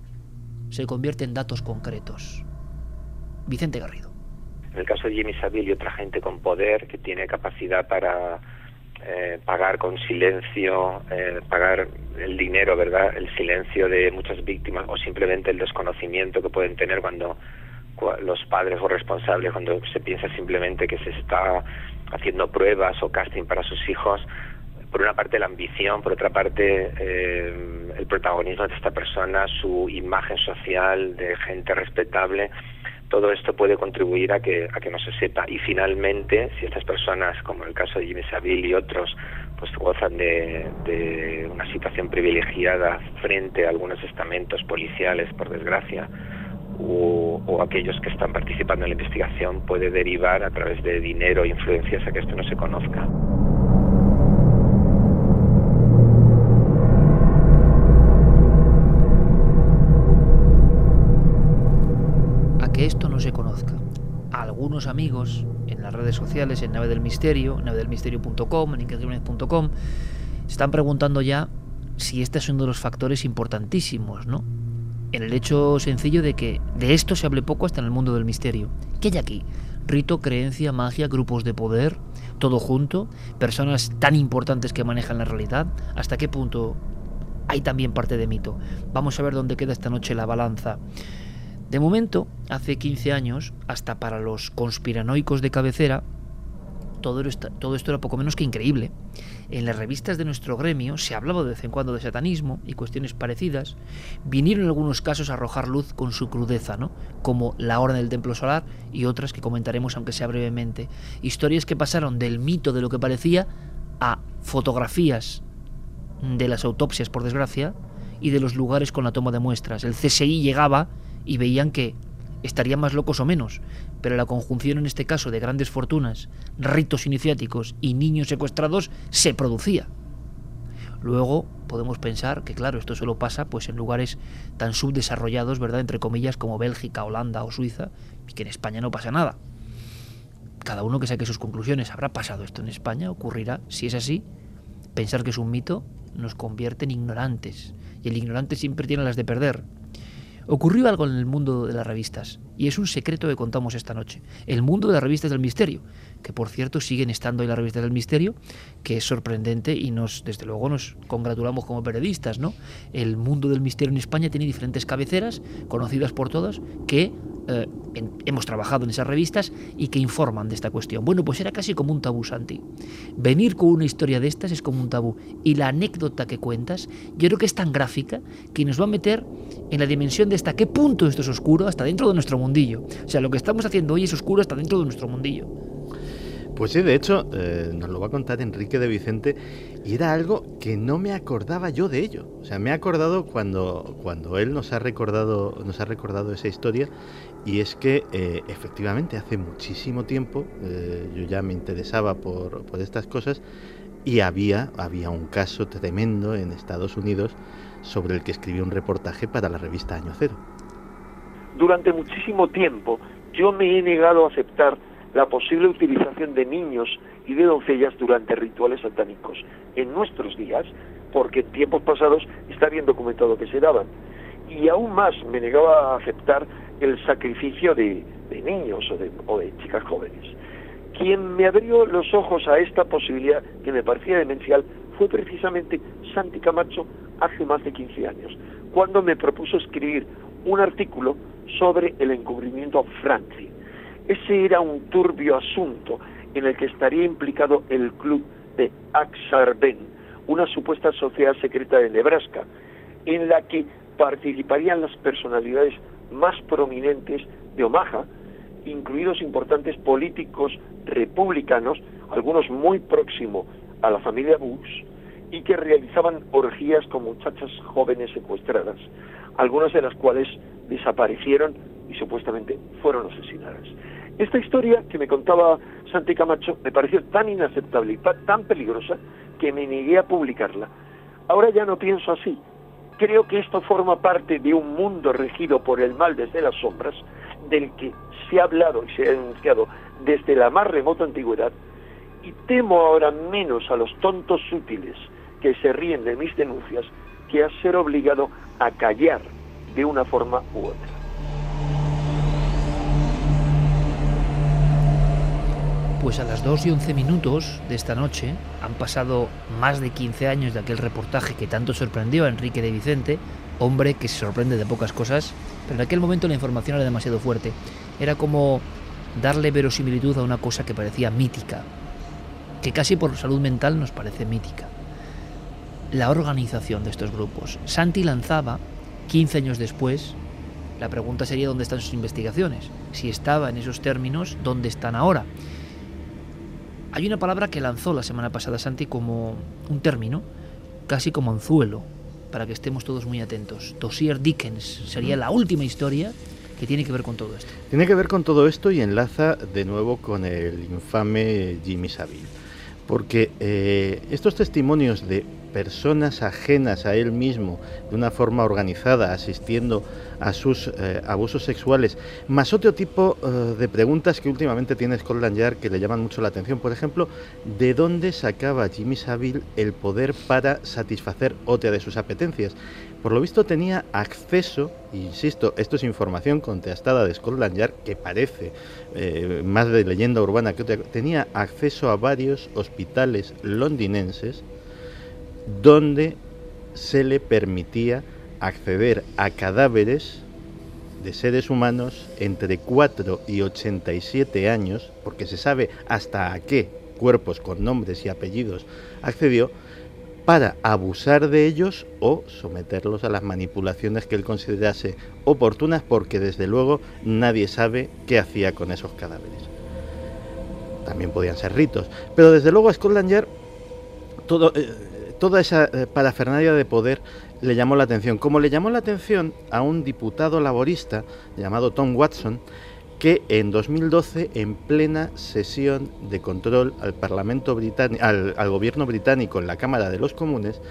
se convierte en datos concretos. Vicente Garrido. En el caso de Jimmy Savile y otra gente con poder que tiene capacidad para Eh, pagar con silencio, eh, pagar el dinero, ¿verdad?, el silencio de muchas víctimas, o simplemente el desconocimiento que pueden tener cuando cu los padres o responsables, cuando se piensa simplemente que se está haciendo pruebas o casting para sus hijos. Por una parte la ambición, por otra parte eh, el protagonismo de esta persona, su imagen social de gente respetable. Todo esto puede contribuir a que a que no se sepa. Y finalmente, si estas personas, como el caso de Jimmy Savile y otros, pues gozan de, de una situación privilegiada frente a algunos estamentos policiales, por desgracia, o, o aquellos que están participando en la investigación, puede derivar a través de dinero e influencias a que esto no se conozca. Que esto no se conozca. A algunos amigos en las redes sociales, en Nave del Misterio, nave del misterio punto com, en iker jiménez punto com, están preguntando ya si este es uno de los factores importantísimos, ¿no?, en el hecho sencillo de que de esto se hable poco hasta en el mundo del misterio. ¿Qué hay aquí? Rito, creencia, magia, grupos de poder, todo junto, personas tan importantes que manejan la realidad. ¿Hasta qué punto hay también parte de mito? Vamos a ver dónde queda esta noche la balanza. De momento, hace quince años, hasta para los conspiranoicos de cabecera, todo esto, todo esto era poco menos que increíble. En las revistas de nuestro gremio se hablaba de vez en cuando de satanismo y cuestiones parecidas. Vinieron algunos casos a arrojar luz con su crudeza, ¿no?, como la Orden del Templo Solar y otras que comentaremos aunque sea brevemente. Historias que pasaron del mito de lo que parecía a fotografías de las autopsias, por desgracia, y de los lugares con la toma de muestras. El C S I llegaba y veían que estarían más locos o menos, pero la conjunción en este caso de grandes fortunas, ritos iniciáticos y niños secuestrados se producía. Luego podemos pensar que claro, esto solo pasa pues en lugares tan subdesarrollados, ¿verdad?, entre comillas, como Bélgica, Holanda o Suiza, y que en España no pasa nada. Cada uno que saque sus conclusiones. ¿Habrá pasado esto en España? ¿Ocurrirá? Si es así, pensar que es un mito nos convierte en ignorantes, y el ignorante siempre tiene las de perder. Ocurrió algo en el mundo de las revistas, y es un secreto que contamos esta noche. El mundo de las revistas del misterio, que por cierto siguen estando en las revistas del misterio, que es sorprendente y nos, desde luego nos congratulamos como periodistas, ¿no? El mundo del misterio en España tiene diferentes cabeceras, conocidas por todos, que eh, en, hemos trabajado en esas revistas y que informan de esta cuestión. Bueno, pues era casi como un tabú, Santi. Venir con una historia de estas es como un tabú. Y la anécdota que cuentas, yo creo que es tan gráfica que nos va a meter en la dimensión de hasta qué punto esto es oscuro, hasta dentro de nuestro mundillo. O sea, lo que estamos haciendo hoy es oscuro hasta dentro de nuestro mundillo. Pues sí, de hecho, eh, nos lo va a contar Enrique de Vicente, y era algo que no me acordaba yo de ello. O sea, me he acordado cuando, cuando él nos ha recordado, nos ha recordado esa historia, y es que eh, efectivamente hace muchísimo tiempo eh, yo ya me interesaba por, por estas cosas, y había, había un caso tremendo en Estados Unidos sobre el que escribió un reportaje para la revista Año Cero. Durante muchísimo tiempo yo me he negado a aceptar la posible utilización de niños y de doncellas durante rituales satánicos en nuestros días, porque en tiempos pasados está bien documentado que se daban. Y aún más me negaba a aceptar el sacrificio de, de niños o de, o de chicas jóvenes. Quien me abrió los ojos a esta posibilidad que me parecía demencial fue precisamente Santi Camacho hace más de quince años, cuando me propuso escribir un artículo sobre el encubrimiento a Franklin. Ese era un turbio asunto en el que estaría implicado el club de Ak-Sar-Ben, una supuesta sociedad secreta de Nebraska, en la que participarían las personalidades más prominentes de Omaha, incluidos importantes políticos republicanos, algunos muy próximos a la familia Bush, y que realizaban orgías con muchachas jóvenes secuestradas, algunas de las cuales desaparecieron y supuestamente fueron asesinadas. Esta historia que me contaba Santi Camacho me pareció tan inaceptable y tan peligrosa que me negué a publicarla. Ahora ya no pienso así. Creo que esto forma parte de un mundo regido por el mal desde las sombras, del que se ha hablado y se ha denunciado desde la más remota antigüedad, y temo ahora menos a los tontos útiles que se ríen de mis denuncias que a ser obligado a callar de una forma u otra. Pues a las dos y once minutos de esta noche han pasado más de quince años de aquel reportaje que tanto sorprendió a Enrique de Vicente, hombre que se sorprende de pocas cosas, pero en aquel momento la información era demasiado fuerte. Era como darle verosimilitud a una cosa que parecía mítica, que casi por salud mental nos parece mítica. La organización de estos grupos. Santi lanzaba, quince años después, la pregunta sería ¿dónde están sus investigaciones? Si estaba en esos términos, ¿dónde están ahora? Hay una palabra que lanzó la semana pasada Santi como un término, casi como anzuelo, para que estemos todos muy atentos. Dossier Dickens sería la última historia que tiene que ver con todo esto. Tiene que ver con todo esto y enlaza de nuevo con el infame Jimmy Savile. Porque eh, estos testimonios de personas ajenas a él mismo, de una forma organizada, asistiendo a sus eh, abusos sexuales, más otro tipo eh, de preguntas que últimamente tiene Scotland Yard que le llaman mucho la atención. Por ejemplo, ¿de dónde sacaba Jimmy Savile el poder para satisfacer otra de sus apetencias? Por lo visto tenía acceso, insisto, esto es información contrastada de Scotland Yard, que parece eh, más de leyenda urbana que otra, tenía acceso a varios hospitales londinenses donde se le permitía acceder a cadáveres de seres humanos entre cuatro y ochenta y siete años, porque se sabe hasta a qué cuerpos con nombres y apellidos accedió, para abusar de ellos o someterlos a las manipulaciones que él considerase oportunas, porque desde luego nadie sabe qué hacía con esos cadáveres. También podían ser ritos, pero desde luego a Scotland Yard todo, eh, toda esa eh, parafernalia de poder le llamó la atención, como le llamó la atención a un diputado laborista llamado Tom Watson, que en dos mil doce, en plena sesión de control al Parlamento británico, al, al gobierno británico en la Cámara de los Comunes,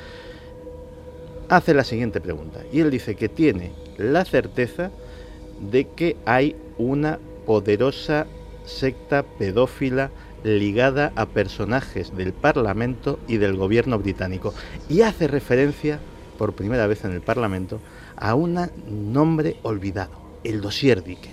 hace la siguiente pregunta. Y él dice que tiene la certeza de que hay una poderosa secta pedófila ligada a personajes del Parlamento y del gobierno británico. Y hace referencia, por primera vez en el Parlamento, a un nombre olvidado, el Dossier Dickens.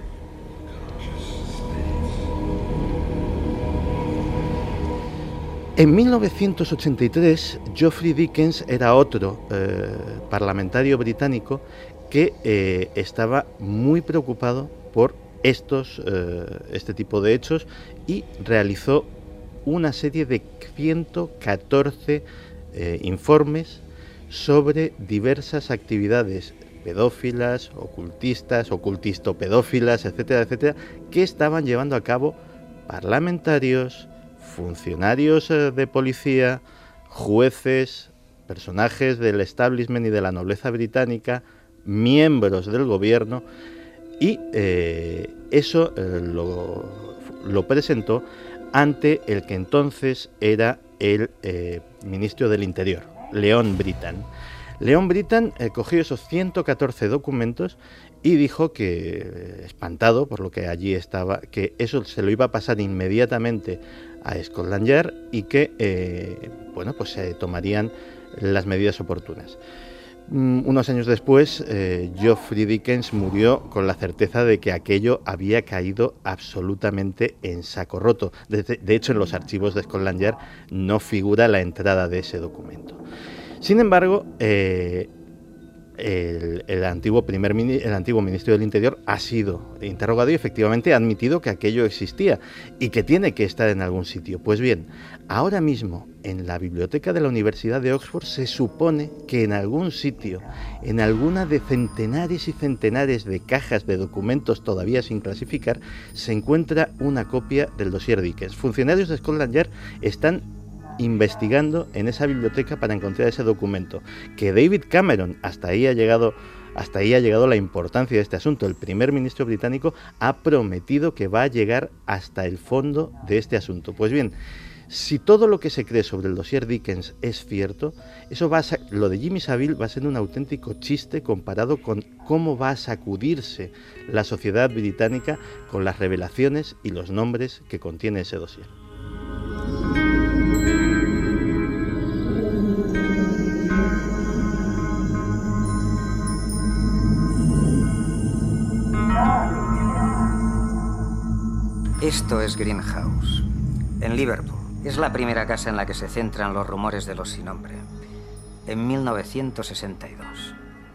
En mil novecientos ochenta y tres, Geoffrey Dickens era otro eh, parlamentario británico que eh, estaba muy preocupado por estos, eh, este tipo de hechos y realizó una serie de ciento catorce eh, informes sobre diversas actividades pedófilas, ocultistas, ocultisto-pedófilas, etcétera, etcétera, que estaban llevando a cabo parlamentarios, funcionarios de policía, jueces, personajes del establishment y de la nobleza británica, miembros del gobierno, y eh, eso eh, lo, lo presentó ante el que entonces era el eh, ministro del Interior, Leon Brittan. Leon Brittan eh, cogió esos ciento catorce documentos y dijo que, eh, espantado por lo que allí estaba, que eso se lo iba a pasar inmediatamente a Scotland Yard y que eh, bueno, pues se tomarían las medidas oportunas. Mm, unos años después, eh, Geoffrey Dickens murió con la certeza de que aquello había caído absolutamente en saco roto. De, de hecho, en los archivos de Scotland Yard no figura la entrada de ese documento. Sin embargo, eh, el, el, antiguo primer, el antiguo ministro del Interior ha sido interrogado y efectivamente ha admitido que aquello existía y que tiene que estar en algún sitio. Pues bien, ahora mismo en la biblioteca de la Universidad de Oxford se supone que en algún sitio, en alguna de centenares y centenares de cajas de documentos todavía sin clasificar, se encuentra una copia del dossier Dickens. Funcionarios de Scotland Yard están investigando en esa biblioteca para encontrar ese documento, que David Cameron, hasta ahí ha llegado, hasta ahí ha llegado la importancia de este asunto. El primer ministro británico ha prometido que va a llegar hasta el fondo de este asunto. Pues bien, si todo lo que se cree sobre el dossier Dickens es cierto, eso va a sa- lo de Jimmy Savile va a ser un auténtico chiste comparado con cómo va a sacudirse la sociedad británica con las revelaciones y los nombres que contiene ese dossier. Esto es Greenhouse, en Liverpool. Es la primera casa en la que se centran los rumores de los sin nombre. En mil novecientos sesenta y dos.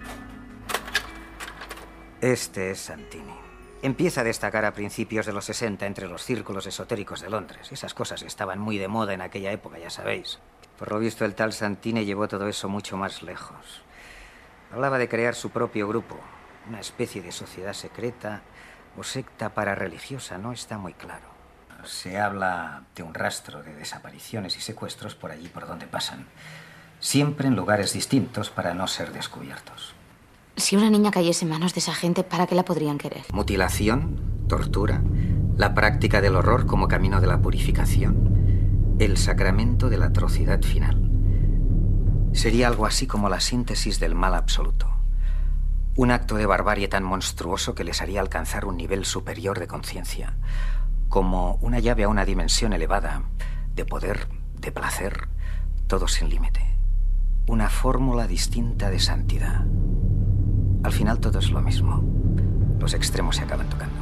Este es Santini. Empieza a destacar a principios de los sesenta entre los círculos esotéricos de Londres. Esas cosas estaban muy de moda en aquella época, ya sabéis. Por lo visto, el tal Santini llevó todo eso mucho más lejos. Hablaba de crear su propio grupo, una especie de sociedad secreta o secta parareligiosa, no está muy claro. Se habla de un rastro de desapariciones y secuestros por allí por donde pasan. Siempre en lugares distintos para no ser descubiertos. Si una niña cayese en manos de esa gente, ¿para qué la podrían querer? Mutilación, tortura, la práctica del horror como camino de la purificación, el sacramento de la atrocidad final. Sería algo así como la síntesis del mal absoluto. Un acto de barbarie tan monstruoso que les haría alcanzar un nivel superior de conciencia, como una llave a una dimensión elevada, de poder, de placer, todo sin límite. Una fórmula distinta de santidad. Al final todo es lo mismo. Los extremos se acaban tocando.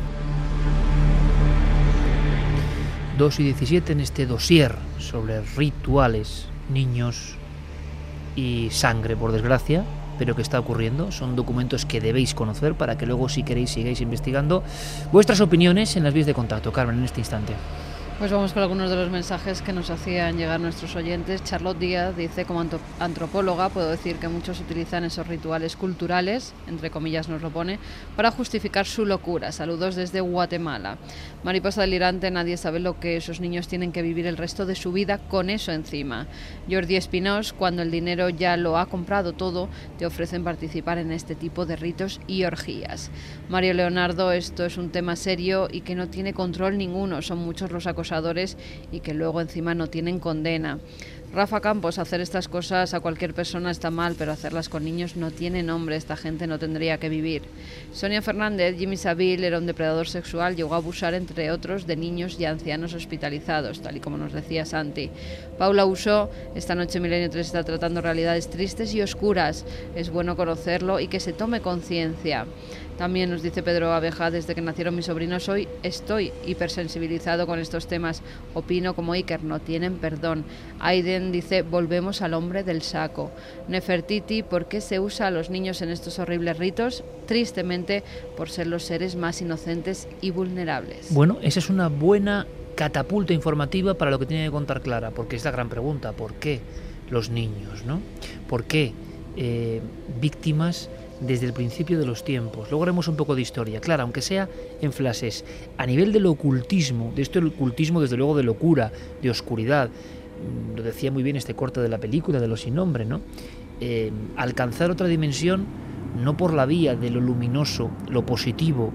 dos y diecisiete en este dossier sobre rituales, niños y sangre, por desgracia, pero que está ocurriendo. Son documentos que debéis conocer para que luego, si queréis, sigáis investigando. Vuestras opiniones en las vías de contacto, Carmen, en este instante. Pues vamos con algunos de los mensajes que nos hacían llegar nuestros oyentes. Charlotte Díaz dice: como antropóloga puedo decir que muchos utilizan esos rituales culturales, entre comillas nos lo pone, para justificar su locura. Saludos desde Guatemala. Mariposa delirante: nadie sabe lo que esos niños tienen que vivir el resto de su vida con eso encima. Jordi Espinós: cuando el dinero ya lo ha comprado todo, te ofrecen participar en este tipo de ritos y orgías. Mario Leonardo: esto es un tema serio y que no tiene control ninguno, son muchos los acosadores y que luego encima no tienen condena. Rafa Campos: hacer estas cosas a cualquier persona está mal, pero hacerlas con niños no tiene nombre, esta gente no tendría que vivir. Sonia Fernández: Jimmy Savile era un depredador sexual, llegó a abusar entre otros de niños y ancianos hospitalizados, tal y como nos decía Santi. Paula Usó: esta noche Milenio tres está tratando realidades tristes y oscuras, es bueno conocerlo y que se tome conciencia. También nos dice Pedro Abeja: desde que nacieron mis sobrinos hoy estoy hipersensibilizado con estos temas. Opino como Iker, no tienen perdón. Aiden dice: volvemos al hombre del saco. Nefertiti: ¿por qué se usa a los niños en estos horribles ritos? Tristemente, por ser los seres más inocentes y vulnerables. Bueno, esa es una buena catapulta informativa para lo que tiene que contar Clara, porque es la gran pregunta: ¿por qué los niños, no? ¿Por qué eh, víctimas desde el principio de los tiempos? Luego haremos un poco de historia, claro, aunque sea en flashes. A nivel del ocultismo, de esto el ocultismo desde luego de locura, de oscuridad, lo decía muy bien este corte de la película de Los sin nombre, ¿no? Eh, alcanzar otra dimensión no por la vía de lo luminoso, lo positivo,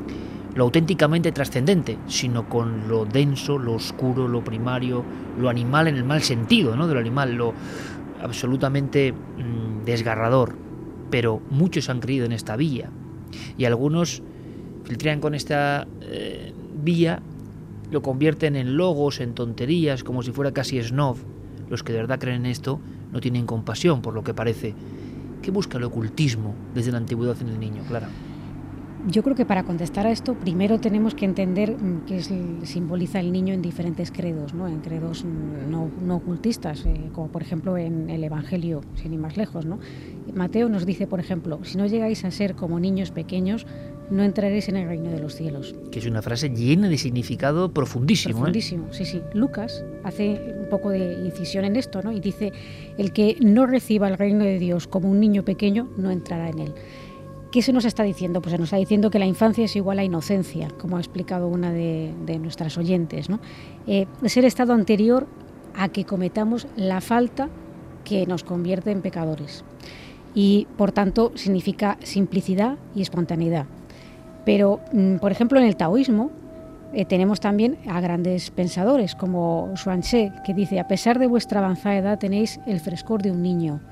lo auténticamente trascendente, sino con lo denso, lo oscuro, lo primario, lo animal en el mal sentido, ¿no? De lo animal, lo absolutamente mmm, desgarrador, pero muchos han creído en esta vía y algunos filtran con esta eh, vía, lo convierten en logos, en tonterías, como si fuera casi snob. Los que de verdad creen en esto no tienen compasión, por lo que parece. ¿Qué busca el ocultismo desde la antigüedad en el niño, Clara? Yo creo que para contestar a esto, primero tenemos que entender qué es, simboliza el niño en diferentes credos, ¿no? En credos no, no ocultistas, eh, como por ejemplo en el Evangelio, sin ir más lejos, ¿no? Mateo nos dice, por ejemplo, si no llegáis a ser como niños pequeños, no entraréis en el reino de los cielos. Que es una frase llena de significado profundísimo. Profundísimo, ¿eh? sí, sí. Lucas hace un poco de incisión en esto, ¿no? Y dice, el que no reciba el reino de Dios como un niño pequeño, no entrará en él. ¿Qué se nos está diciendo? Pues se nos está diciendo que la infancia es igual a inocencia, como ha explicado una de, de nuestras oyentes, ¿no? Eh, es el estado anterior a que cometamos la falta que nos convierte en pecadores. Y, por tanto, significa simplicidad y espontaneidad. Pero, por ejemplo, en el taoísmo eh, tenemos también a grandes pensadores como Xuanzé, que dice, a pesar de vuestra avanzada edad tenéis el frescor de un niño.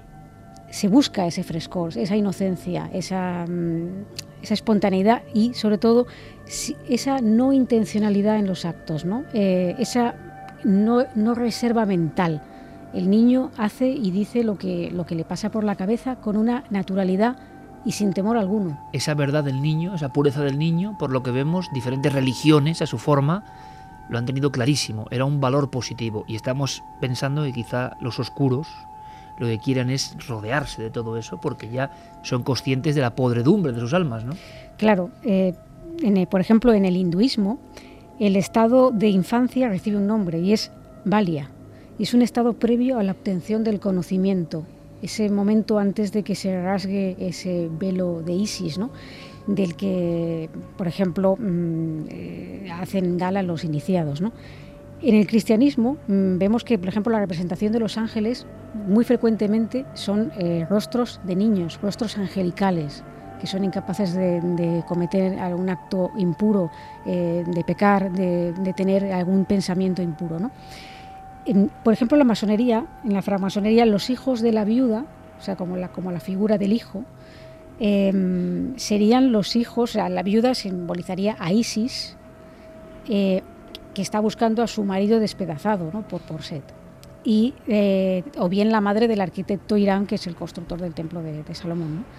Se busca ese frescor, esa inocencia, esa, esa espontaneidad y, sobre todo, esa no intencionalidad en los actos, ¿no? Eh, esa no, no reserva mental. El niño hace y dice lo que, lo que le pasa por la cabeza con una naturalidad y sin temor alguno. Esa verdad del niño, esa pureza del niño, por lo que vemos, diferentes religiones a su forma lo han tenido clarísimo. Era un valor positivo y estamos pensando que quizá los oscuros lo que quieran es rodearse de todo eso porque ya son conscientes de la podredumbre de sus almas, ¿no? Claro, eh, en el, por ejemplo, en el hinduismo, el estado de infancia recibe un nombre y es Balya. Y es un estado previo a la obtención del conocimiento, ese momento antes de que se rasgue ese velo de Isis, ¿no? Del que, por ejemplo, mmm, eh, hacen gala los iniciados, ¿no? En el cristianismo mmm, vemos que, por ejemplo, la representación de los ángeles muy frecuentemente son eh, rostros de niños, rostros angelicales, que son incapaces de, de cometer algún acto impuro, eh, de pecar, de, de tener algún pensamiento impuro, ¿no? En, por ejemplo, en la masonería, en la francmasonería, los hijos de la viuda, o sea, como la, como la figura del hijo, eh, serían los hijos, o sea, la viuda simbolizaría a Isis, eh, que está buscando a su marido despedazado, ¿no? por, por Set. Y, eh, o bien la madre del arquitecto Irán, que es el constructor del templo de, de Salomón, ¿no?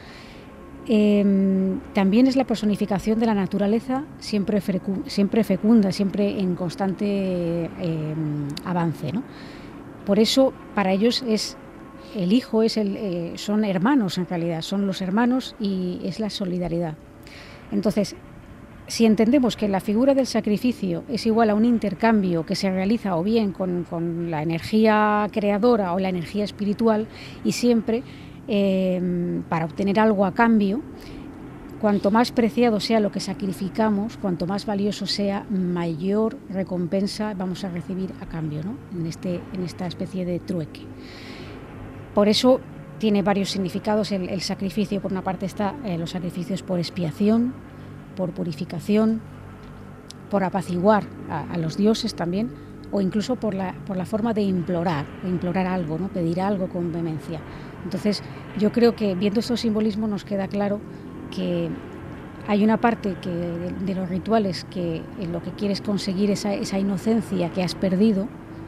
Eh, también es la personificación de la naturaleza siempre, frecu- siempre fecunda, siempre en constante eh, avance, ¿no? Por eso, para ellos es el hijo, es el, eh, son hermanos en realidad, son los hermanos y es la solidaridad. Entonces, si entendemos que la figura del sacrificio es igual a un intercambio que se realiza o bien con, con la energía creadora o la energía espiritual y siempre eh, para obtener algo a cambio, cuanto más preciado sea lo que sacrificamos, cuanto más valioso sea, mayor recompensa vamos a recibir a cambio, ¿no? en, este, en esta especie de trueque. Por eso tiene varios significados el, el sacrificio. Por una parte está eh, los sacrificios por expiación, por purificación, por apaciguar a, a los dioses también, o incluso por la, por la forma de implorar, de implorar algo, ¿no? Pedir algo con vehemencia. Entonces, yo creo que viendo estos simbolismos nos queda claro que hay una parte que de, de los rituales que en lo que quieres conseguir esa, esa inocencia que has perdido,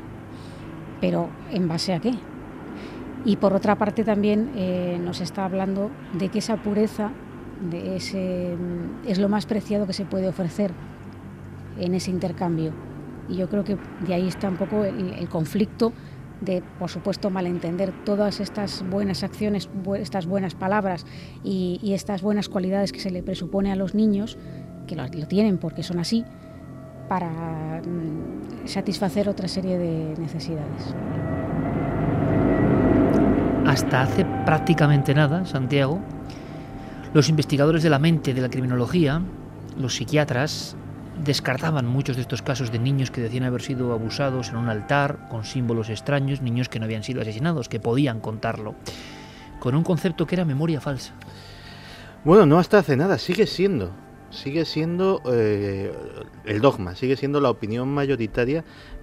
pero ¿en base a qué? Y por otra parte también eh, nos está hablando de que esa pureza de ese, es lo más preciado que se puede ofrecer en ese intercambio. Y yo creo que de ahí está un poco el, el conflicto de, por supuesto, malentender todas estas buenas acciones, bu- estas buenas palabras y, y estas buenas cualidades que se le presupone a los niños, que lo, lo tienen porque son así, para mm, satisfacer otra serie de necesidades. Hasta hace prácticamente nada, Santiago, los investigadores de la mente, de la criminología, los psiquiatras, descartaban muchos de estos casos de niños que decían haber sido abusados en un altar, con símbolos extraños, niños que no habían sido asesinados, que podían contarlo, con un concepto que era memoria falsa. Bueno, no hasta hace nada, sigue siendo, sigue siendo eh, el dogma, sigue siendo la opinión mayoritaria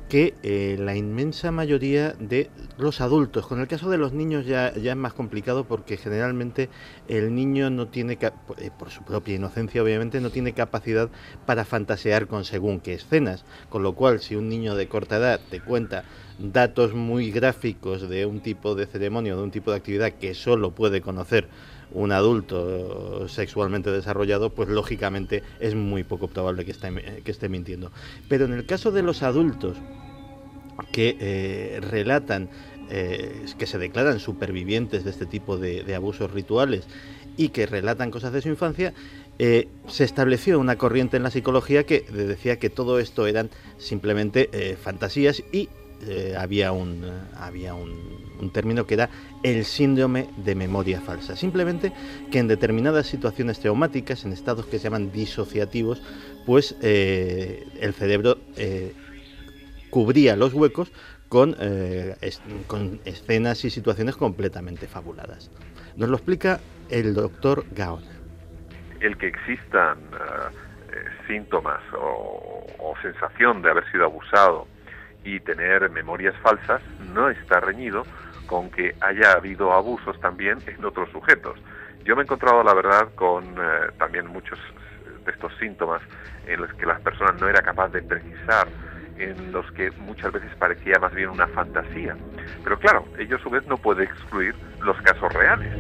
que eh, la inmensa mayoría de los adultos. Con el caso de los niños ya, ya es más complicado, porque generalmente el niño no tiene, por su propia inocencia obviamente, no tiene capacidad para fantasear con según qué escenas, con lo cual si un niño de corta edad te cuenta datos muy gráficos de un tipo de ceremonia, de un tipo de actividad que solo puede conocer un adulto sexualmente desarrollado, pues lógicamente es muy poco probable que esté, que esté mintiendo. Pero en el caso de los adultos que eh, relatan, eh, que se declaran supervivientes de este tipo de, de abusos rituales y que relatan cosas de su infancia, eh, se estableció una corriente en la psicología que decía que todo esto eran simplemente eh, fantasías, y eh, había un había un, un término que era el síndrome de memoria falsa. Simplemente que en determinadas situaciones traumáticas, en estados que se llaman disociativos, pues eh, el cerebro eh, cubría los huecos con, eh, es, con escenas y situaciones completamente fabuladas. Nos lo explica el doctor Gaona. El que existan uh, eh, síntomas o, o sensación de haber sido abusado y tener memorias falsas no está reñido con que haya habido abusos también en otros sujetos. Yo me he encontrado, la verdad, con eh, también muchos de estos síntomas en los que las personas no era capaz de precisar, en los que muchas veces parecía más bien una fantasía. Pero claro, ello a su vez no puede excluir los casos reales.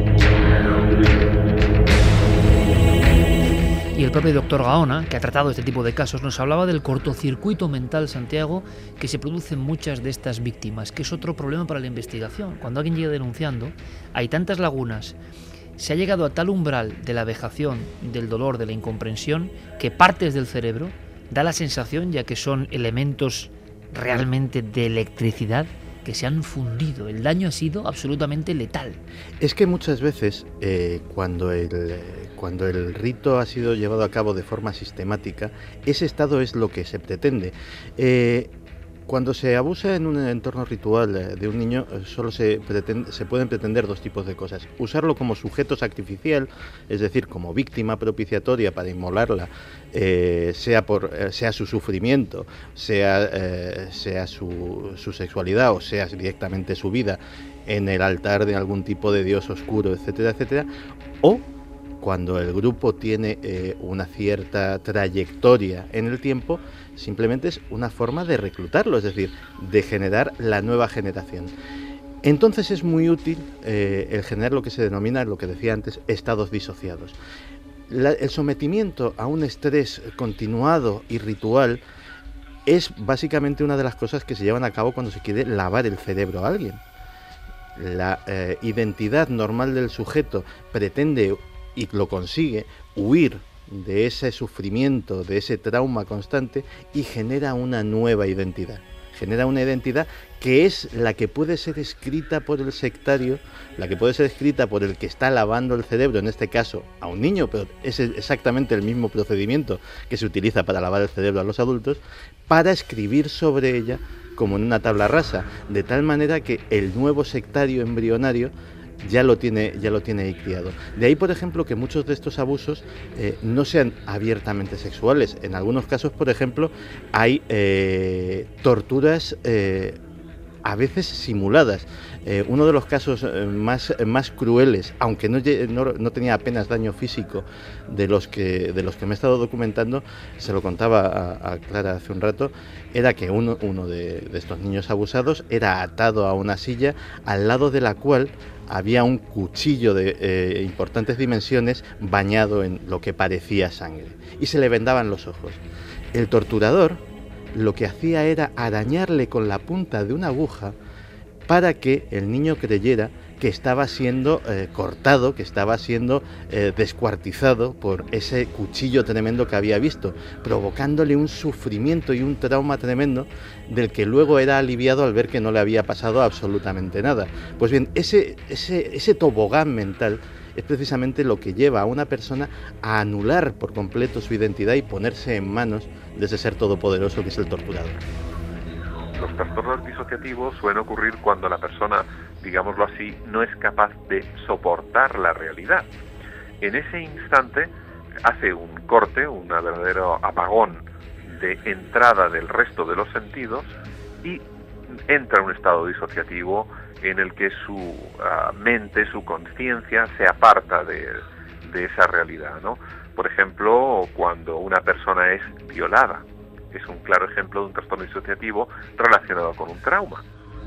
Y el propio doctor Gaona, que ha tratado este tipo de casos, nos hablaba del cortocircuito mental, Santiago, que se produce en muchas de estas víctimas, que es otro problema para la investigación. Cuando alguien llega denunciando, hay tantas lagunas, se ha llegado a tal umbral de la vejación, del dolor, de la incomprensión, que partes del cerebro da la sensación, ya que son elementos realmente de electricidad, que se han fundido. El daño ha sido absolutamente letal. Es que muchas veces eh, cuando, el, eh, cuando el rito ha sido llevado a cabo de forma sistemática, ese estado es lo que se pretende. Eh, Cuando se abusa en un entorno ritual de un niño, solo se, pretende, se pueden pretender dos tipos de cosas. Usarlo como sujeto sacrificial, es decir, como víctima propiciatoria para inmolarla, eh, sea, por, eh, sea su sufrimiento, sea, eh, sea su, su sexualidad o sea directamente su vida en el altar de algún tipo de dios oscuro, etcétera, etcétera, o cuando el grupo tiene eh, una cierta trayectoria en el tiempo, simplemente es una forma de reclutarlo, es decir, de generar la nueva generación. Entonces es muy útil eh, el generar lo que se denomina, lo que decía antes, estados disociados. La, el sometimiento a un estrés continuado y ritual es básicamente una de las cosas que se llevan a cabo cuando se quiere lavar el cerebro a alguien. La eh, identidad normal del sujeto pretende, y lo consigue, huir de ese sufrimiento, de ese trauma constante, y genera una nueva identidad. Genera una identidad que es la que puede ser escrita por el sectario, la que puede ser escrita por el que está lavando el cerebro, en este caso a un niño, pero es exactamente el mismo procedimiento que se utiliza para lavar el cerebro a los adultos, para escribir sobre ella como en una tabla rasa, de tal manera que el nuevo sectario embrionario ya lo tiene ya lo tiene ahí criado. De ahí, por ejemplo, que muchos de estos abusos eh, no sean abiertamente sexuales. En algunos casos, por ejemplo, hay eh, torturas eh, a veces simuladas. Eh, uno de los casos eh, más, más crueles, aunque no, no, no tenía apenas daño físico, de los que de los que me he estado documentando, se lo contaba a, a Clara hace un rato, era que uno, uno de, de estos niños abusados era atado a una silla al lado de la cual había un cuchillo de eh, importantes dimensiones bañado en lo que parecía sangre, y se le vendaban los ojos. El torturador lo que hacía era arañarle con la punta de una aguja para que el niño creyera que estaba siendo eh, cortado, que estaba siendo eh, descuartizado por ese cuchillo tremendo que había visto, provocándole un sufrimiento y un trauma tremendo del que luego era aliviado al ver que no le había pasado absolutamente nada. Pues bien, ese, ese, ese tobogán mental es precisamente lo que lleva a una persona a anular por completo su identidad y ponerse en manos de ese ser todopoderoso que es el torturador. Los trastornos disociativos suelen ocurrir cuando la persona, digámoslo así, no es capaz de soportar la realidad. En ese instante hace un corte, un verdadero apagón de entrada del resto de los sentidos y entra en un estado disociativo en el que su uh, mente, su conciencia se aparta de, de esa realidad, ¿no? Por ejemplo, cuando una persona es violada, es un claro ejemplo de un trastorno disociativo relacionado con un trauma.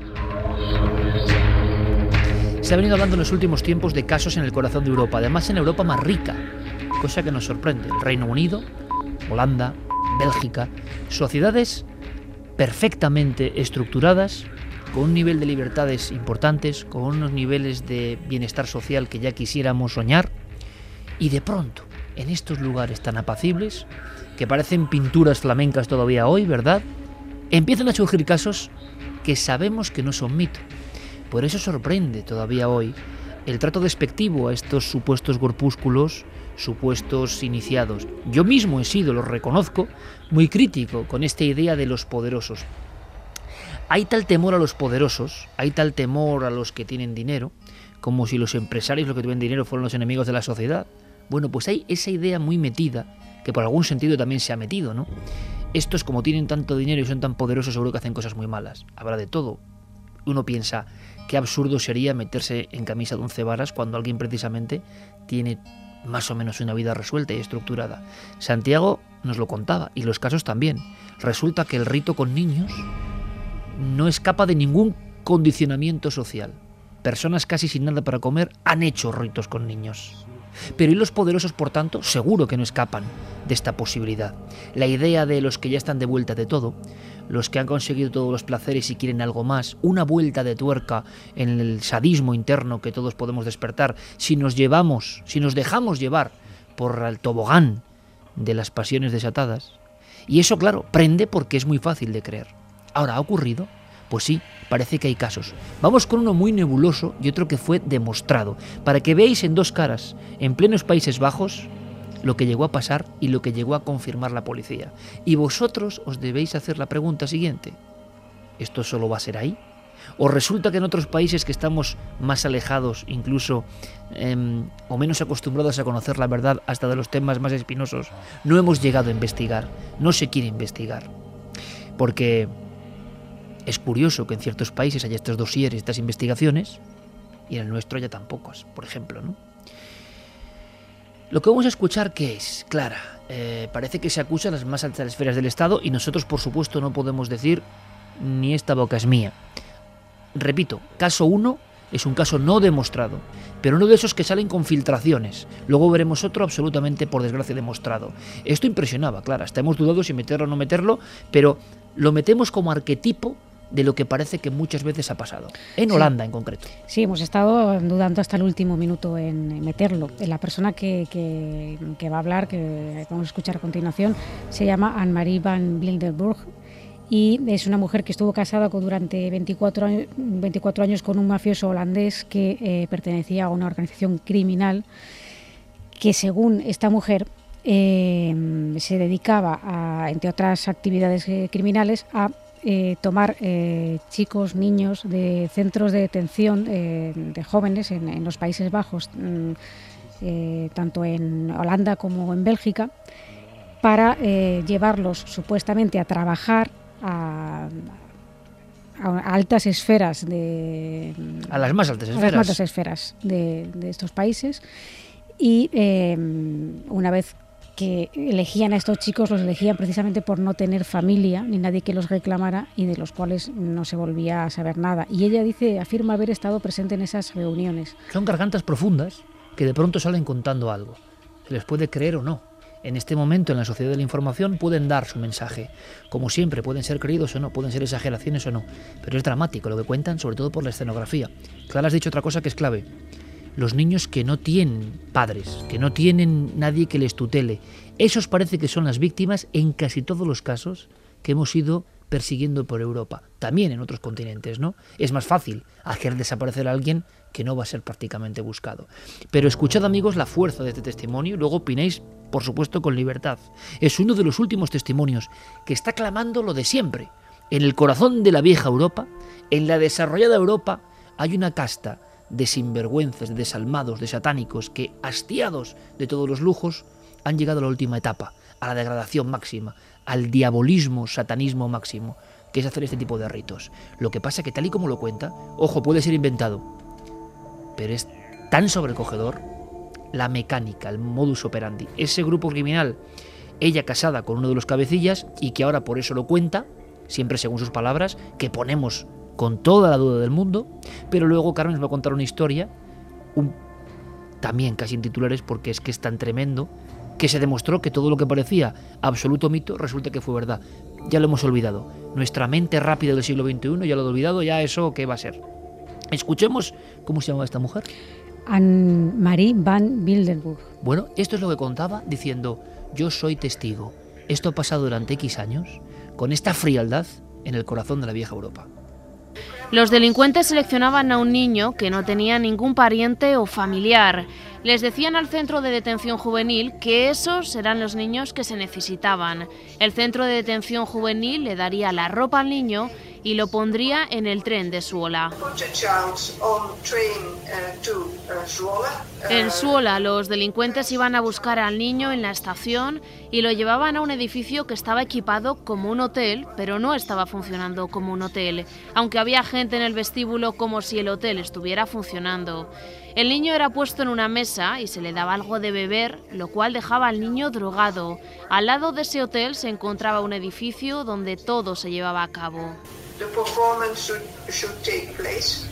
Se ha venido hablando en los últimos tiempos de casos en el corazón de Europa, además en Europa más rica, cosa que nos sorprende. El Reino Unido, Holanda, Bélgica, sociedades perfectamente estructuradas, con un nivel de libertades importantes, con unos niveles de bienestar social que ya quisiéramos soñar, y de pronto, en estos lugares tan apacibles, que parecen pinturas flamencas todavía hoy, ¿verdad?, empiezan a surgir casos que sabemos que no son mito. Por eso sorprende todavía hoy el trato despectivo a estos supuestos corpúsculos, supuestos iniciados. Yo mismo he sido, lo reconozco, muy crítico con esta idea de los poderosos. Hay tal temor a los poderosos, hay tal temor a los que tienen dinero, como si los empresarios, los que tienen dinero, fueran los enemigos de la sociedad. Bueno, pues hay esa idea muy metida, que por algún sentido también se ha metido, ¿no? Estos, como tienen tanto dinero y son tan poderosos, seguro que hacen cosas muy malas. Habrá de todo. Uno piensa, qué absurdo sería meterse en camisa de once varas cuando alguien precisamente tiene más o menos una vida resuelta y estructurada. Santiago nos lo contaba, y los casos también. Resulta que el rito con niños no escapa de ningún condicionamiento social. Personas casi sin nada para comer han hecho ritos con niños. Pero ¿y los poderosos, por tanto? Seguro que no escapan de esta posibilidad. La idea de los que ya están de vuelta de todo, los que han conseguido todos los placeres y quieren algo más, una vuelta de tuerca en el sadismo interno que todos podemos despertar, si nos llevamos, si nos dejamos llevar por el tobogán de las pasiones desatadas. Y eso, claro, prende porque es muy fácil de creer. Ahora, ¿ha ocurrido? Pues sí, parece que hay casos. Vamos con uno muy nebuloso y otro que fue demostrado, para que veáis en dos caras, en plenos Países Bajos, lo que llegó a pasar y lo que llegó a confirmar la policía. Y vosotros os debéis hacer la pregunta siguiente: ¿esto solo va a ser ahí? ¿O resulta que en otros países que estamos más alejados, incluso, eh, o menos acostumbrados a conocer la verdad hasta de los temas más espinosos, no hemos llegado a investigar, no se quiere investigar? Porque es curioso que en ciertos países haya estos dosieres, estas investigaciones, y en el nuestro haya tan pocos, por ejemplo, ¿no? Lo que vamos a escuchar, ¿qué es? Clara, eh, parece que se acusa a las más altas esferas del Estado y nosotros, por supuesto, no podemos decir ni esta boca es mía. Repito, caso uno es un caso no demostrado, pero uno de esos que salen con filtraciones. Luego veremos otro absolutamente, por desgracia, demostrado. Esto impresionaba, Clara, hasta hemos dudado si meterlo o no meterlo, pero lo metemos como arquetipo de lo que parece que muchas veces ha pasado, en sí. Holanda en concreto. Sí, hemos estado dudando hasta el último minuto en meterlo. La persona que, que, que va a hablar, que vamos a escuchar a continuación, se llama Anne-Marie van Wildenburg y es una mujer que estuvo casada con, durante veinticuatro años, veinticuatro años con un mafioso holandés que eh, pertenecía a una organización criminal que, según esta mujer, eh, se dedicaba, a, entre otras actividades eh, criminales, a Eh, tomar eh, chicos, niños de centros de detención eh, de jóvenes en, en los Países Bajos, eh, tanto en Holanda como en Bélgica, para eh, llevarlos supuestamente a trabajar a, a altas esferas de a las más altas esferas, a las más altas esferas de, de estos países, y eh, una vez que elegían a estos chicos, los elegían precisamente por no tener familia ni nadie que los reclamara y de los cuales no se volvía a saber nada. Y ella dice, afirma haber estado presente en esas reuniones. Son gargantas profundas que de pronto salen contando algo. Se les puede creer o no. En este momento, en la sociedad de la información, pueden dar su mensaje. Como siempre, pueden ser creídos o no, pueden ser exageraciones o no. Pero es dramático lo que cuentan, sobre todo por la escenografía. Clara, has dicho otra cosa que es clave. Los niños que no tienen padres, que no tienen nadie que les tutele, esos parece que son las víctimas en casi todos los casos que hemos ido persiguiendo por Europa, también en otros continentes, ¿no? Es más fácil hacer desaparecer a alguien que no va a ser prácticamente buscado. Pero escuchad, amigos, la fuerza de este testimonio y luego opinéis, por supuesto, con libertad. Es uno de los últimos testimonios que está clamando lo de siempre. En el corazón de la vieja Europa, en la desarrollada Europa, hay una casta de sinvergüenzas, de desalmados, de satánicos, que, hastiados de todos los lujos, han llegado a la última etapa, a la degradación máxima, al diabolismo, satanismo máximo, que es hacer este tipo de ritos. Lo que pasa que tal y como lo cuenta, ojo, puede ser inventado, pero es tan sobrecogedor la mecánica, el modus operandi. Ese grupo criminal, ella casada con uno de los cabecillas y que ahora por eso lo cuenta, siempre según sus palabras, que ponemos con toda la duda del mundo, pero luego Carmen nos va a contar una historia, un, también casi en titulares, porque es que es tan tremendo, que se demostró que todo lo que parecía absoluto mito resulta que fue verdad. Ya lo hemos olvidado. Nuestra mente rápida del siglo veintiuno ya lo ha olvidado, ya eso ¿qué va a ser? Escuchemos cómo se llama esta mujer. Anne-Marie van Wildenburg. Bueno, esto es lo que contaba diciendo, yo soy testigo. Esto ha pasado durante X años, con esta frialdad en el corazón de la vieja Europa. Los delincuentes seleccionaban a un niño que no tenía ningún pariente o familiar. Les decían al centro de detención juvenil que esos eran los niños que se necesitaban. El centro de detención juvenil le daría la ropa al niño y lo pondría en el tren de Zwolle. En Zwolle, los delincuentes iban a buscar al niño en la estación y lo llevaban a un edificio que estaba equipado como un hotel, pero no estaba funcionando como un hotel, aunque había gente en el vestíbulo como si el hotel estuviera funcionando. El niño era puesto en una mesa y se le daba algo de beber, lo cual dejaba al niño drogado. Al lado de ese hotel se encontraba un edificio donde todo se llevaba a cabo. The performance should, should take place.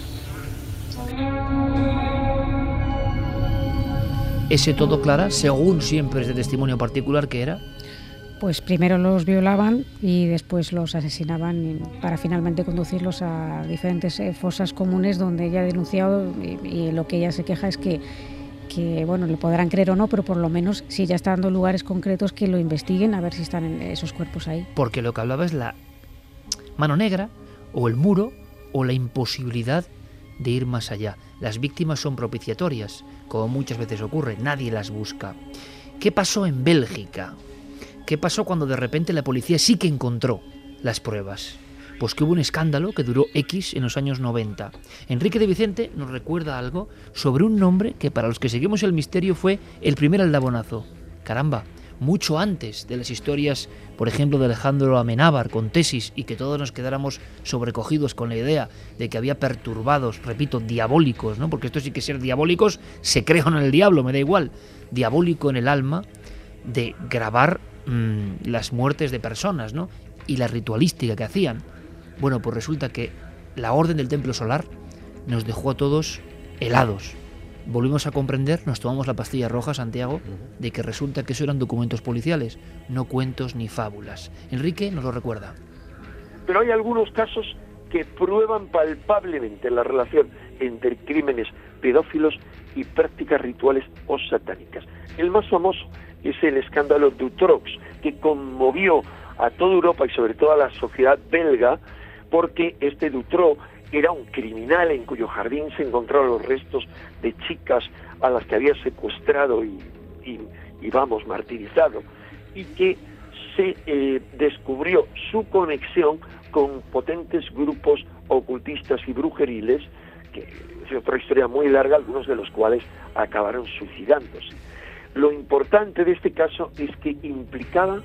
Ese todo, Clara, según siempre es de testimonio particular, ¿qué era? Pues primero los violaban y después los asesinaban para finalmente conducirlos a diferentes fosas comunes donde ella ha denunciado y, y lo que ella se queja es que, que, bueno, le podrán creer o no, pero por lo menos si ya está dando lugares concretos que lo investiguen a ver si están en esos cuerpos ahí. Porque lo que hablaba es la mano negra o el muro o la imposibilidad de ir más allá. Las víctimas son propiciatorias, como muchas veces ocurre, nadie las busca. ¿Qué pasó en Bélgica? ¿Qué pasó cuando de repente la policía sí que encontró las pruebas? Pues que hubo un escándalo que duró X en los años noventa. Enrique de Vicente nos recuerda algo sobre un nombre que para los que seguimos el misterio fue el primer aldabonazo. Caramba, mucho antes de las historias, por ejemplo, de Alejandro Amenábar con Tesis y que todos nos quedáramos sobrecogidos con la idea de que había perturbados, repito, diabólicos, ¿no? Porque esto sí que ser diabólicos, se crean en el diablo, me da igual, diabólico en el alma de grabar mmm, las muertes de personas, ¿no? Y la ritualística que hacían. Bueno, pues resulta que la Orden del Templo Solar nos dejó a todos helados. Volvimos a comprender, nos tomamos la pastilla roja, Santiago, de que resulta que eso eran documentos policiales, no cuentos ni fábulas. Enrique nos lo recuerda. Pero hay algunos casos que prueban palpablemente la relación entre crímenes pedófilos y prácticas rituales o satánicas. El más famoso es el escándalo Dutroux, que conmovió a toda Europa y sobre todo a la sociedad belga, porque este Dutroux era un criminal en cuyo jardín se encontraron los restos de chicas a las que había secuestrado y, y, y vamos, martirizado, y que se eh, descubrió su conexión con potentes grupos ocultistas y brujeriles, que es otra historia muy larga, algunos de los cuales acabaron suicidándose. Lo importante de este caso es que implicaba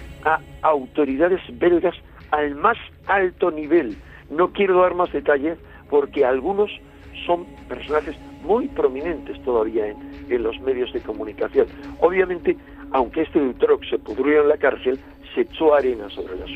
a autoridades belgas al más alto nivel. No quiero dar más detalles porque algunos son personajes muy prominentes todavía en, en los medios de comunicación. Obviamente, aunque este Dutroux se pudrió en la cárcel, se echó arena sobre el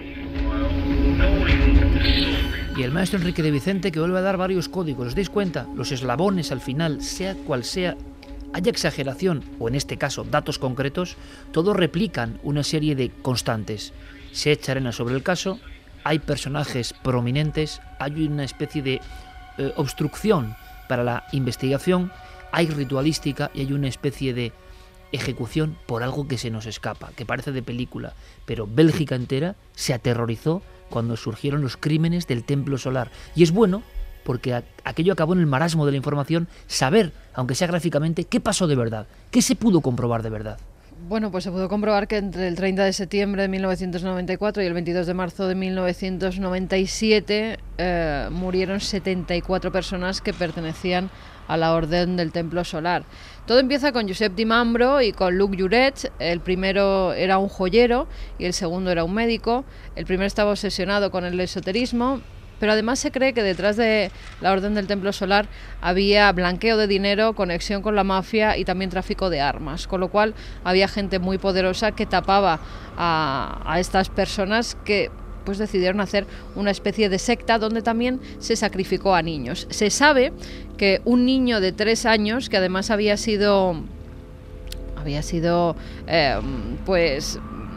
asunto. Y el maestro Enrique de Vicente, que vuelve a dar varios códigos. ¿Os dais cuenta? Los eslabones al final, sea cual sea, haya exageración, o en este caso datos concretos, todos replican una serie de constantes. Se echa arena sobre el caso, hay personajes prominentes, hay una especie de eh, obstrucción para la investigación, hay ritualística y hay una especie de ejecución por algo que se nos escapa, que parece de película, pero Bélgica entera se aterrorizó cuando surgieron los crímenes del Templo Solar. Y es bueno, porque a, aquello acabó en el marasmo de la información, saber, aunque sea gráficamente, qué pasó de verdad, qué se pudo comprobar de verdad. Bueno, pues se pudo comprobar que entre el treinta de septiembre de mil novecientos noventa y cuatro y el veintidós de marzo de mil novecientos noventa y siete eh, murieron setenta y cuatro personas que pertenecían a la Orden del Templo Solar. Todo empieza con Josep Di Mambro y con Luc Lloret. El primero era un joyero y el segundo era un médico. El primero estaba obsesionado con el esoterismo, pero además se cree que detrás de la Orden del Templo Solar había blanqueo de dinero, conexión con la mafia y también tráfico de armas, con lo cual había gente muy poderosa que tapaba a, a estas personas que pues decidieron hacer una especie de secta donde también se sacrificó a niños. Se sabe que un niño de tres años, que además había sido había sido eh, pues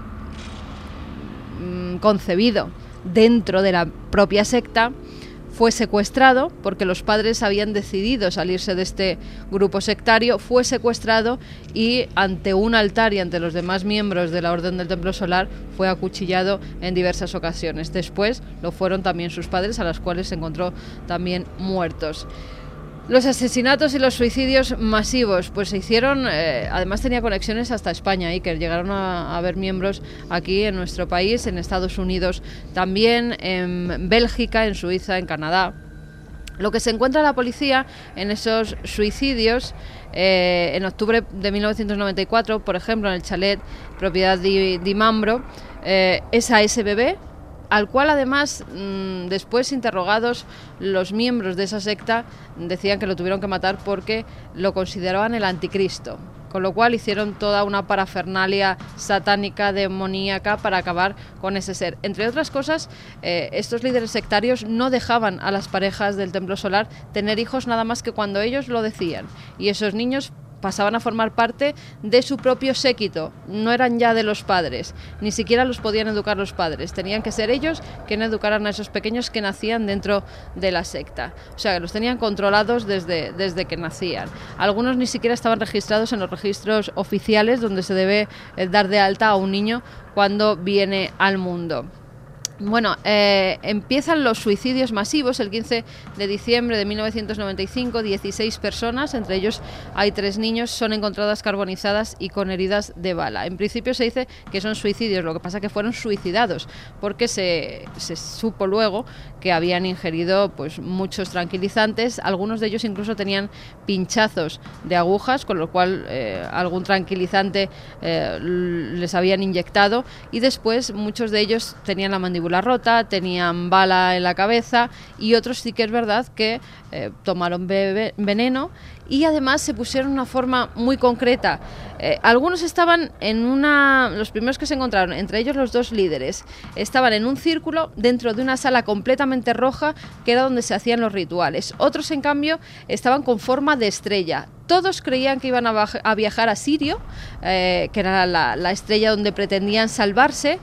concebido dentro de la propia secta, fue secuestrado porque los padres habían decidido salirse de este grupo sectario, fue secuestrado y ante un altar y ante los demás miembros de la Orden del Templo Solar fue acuchillado en diversas ocasiones. Después lo fueron también sus padres, a los cuales se encontró también muertos. Los asesinatos y los suicidios masivos pues se hicieron, eh, además tenía conexiones hasta España, y que llegaron a, a haber miembros aquí en nuestro país, en Estados Unidos también, en Bélgica, en Suiza, en Canadá. Lo que se encuentra la policía en esos suicidios, eh, en octubre de mil novecientos noventa y cuatro, por ejemplo, en el chalet propiedad de Di Mambro, eh, es a ese bebé, al cual además mmm, después interrogados los miembros de esa secta decían que lo tuvieron que matar porque lo consideraban el anticristo, con lo cual hicieron toda una parafernalia satánica, demoníaca, para acabar con ese ser. Entre otras cosas, eh, estos líderes sectarios no dejaban a las parejas del Templo Solar tener hijos nada más que cuando ellos lo decían, y esos niños pasaban a formar parte de su propio séquito, no eran ya de los padres, ni siquiera los podían educar los padres, tenían que ser ellos quienes educaran a esos pequeños que nacían dentro de la secta, o sea, que los tenían controlados desde, desde que nacían. Algunos ni siquiera estaban registrados en los registros oficiales donde se debe dar de alta a un niño cuando viene al mundo. Bueno, eh, empiezan los suicidios masivos el quince de diciembre de mil novecientos noventa y cinco. dieciséis personas, entre ellos hay tres niños, son encontradas carbonizadas y con heridas de bala. En principio se dice que son suicidios, lo que pasa que fueron suicidados porque se, se supo luego que habían ingerido pues muchos tranquilizantes. Algunos de ellos incluso tenían pinchazos de agujas, con lo cual eh, algún tranquilizante eh, les habían inyectado, y después muchos de ellos tenían la mandíbula rota, tenían bala en la cabeza, y otros sí que es verdad que eh, tomaron bebe, veneno y además se pusieron una forma muy concreta. Eh, algunos estaban en una, los primeros que se encontraron, entre ellos los dos líderes, estaban en un círculo dentro de una sala completamente roja que era donde se hacían los rituales. Otros, en cambio, estaban con forma de estrella. Todos creían que iban a, a viajar a Sirio, eh, que era la, la estrella donde pretendían salvarse.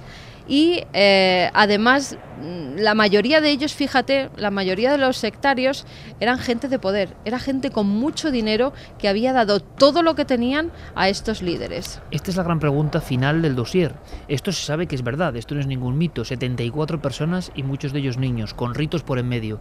Y eh, además la mayoría de ellos, fíjate, la mayoría de los sectarios eran gente de poder, era gente con mucho dinero que había dado todo lo que tenían a estos líderes. Esta es la gran pregunta final del dossier. Esto se sabe que es verdad, esto no es ningún mito. setenta y cuatro personas y muchos de ellos niños, con ritos por en medio.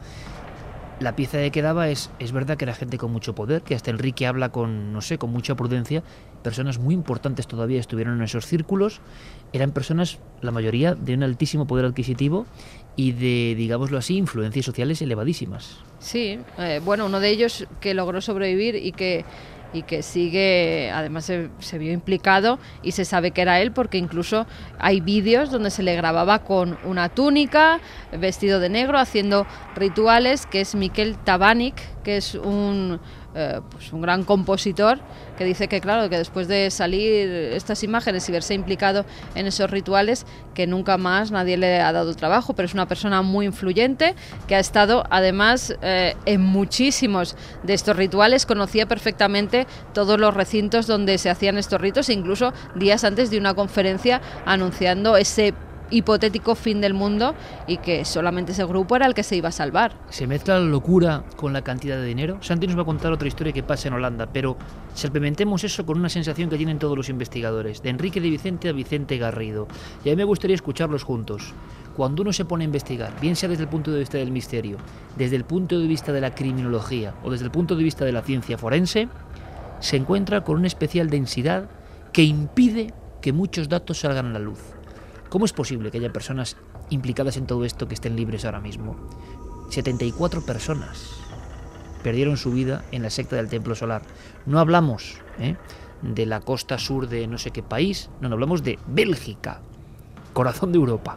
La pieza que quedaba es, es verdad que era gente con mucho poder, que hasta Enrique habla con, no sé, con mucha prudencia. Personas muy importantes todavía estuvieron en esos círculos. Eran personas, la mayoría, de un altísimo poder adquisitivo y de, digámoslo así, influencias sociales elevadísimas. Sí, eh, bueno, uno de ellos que logró sobrevivir y que y que sigue, además se, se vio implicado y se sabe que era él porque incluso hay vídeos donde se le grababa con una túnica, vestido de negro, haciendo rituales, que es Miquel Tabànic, que es un, eh, pues un gran compositor, que dice que claro, que después de salir estas imágenes y verse implicado en esos rituales, que nunca más nadie le ha dado trabajo, pero es una persona muy influyente, que ha estado además eh, en muchísimos de estos rituales, conocía perfectamente todos los recintos donde se hacían estos ritos, e incluso días antes de una conferencia anunciando ese hipotético fin del mundo y que solamente ese grupo era el que se iba a salvar. Se mezcla la locura con la cantidad de dinero. Santi nos va a contar otra historia que pasa en Holanda, pero salpimentemos eso con una sensación que tienen todos los investigadores, de Enrique de Vicente a Vicente Garrido. Y a mí me gustaría escucharlos juntos. Cuando uno se pone a investigar, bien sea desde el punto de vista del misterio, desde el punto de vista de la criminología o desde el punto de vista de la ciencia forense, se encuentra con una especial densidad que impide que muchos datos salgan a la luz. ¿Cómo es posible que haya personas implicadas en todo esto que estén libres ahora mismo? setenta y cuatro personas. perdieron su vida en la secta del Templo Solar. No hablamos ¿eh? de la costa sur de no sé qué país, no, no hablamos de Bélgica, corazón de Europa.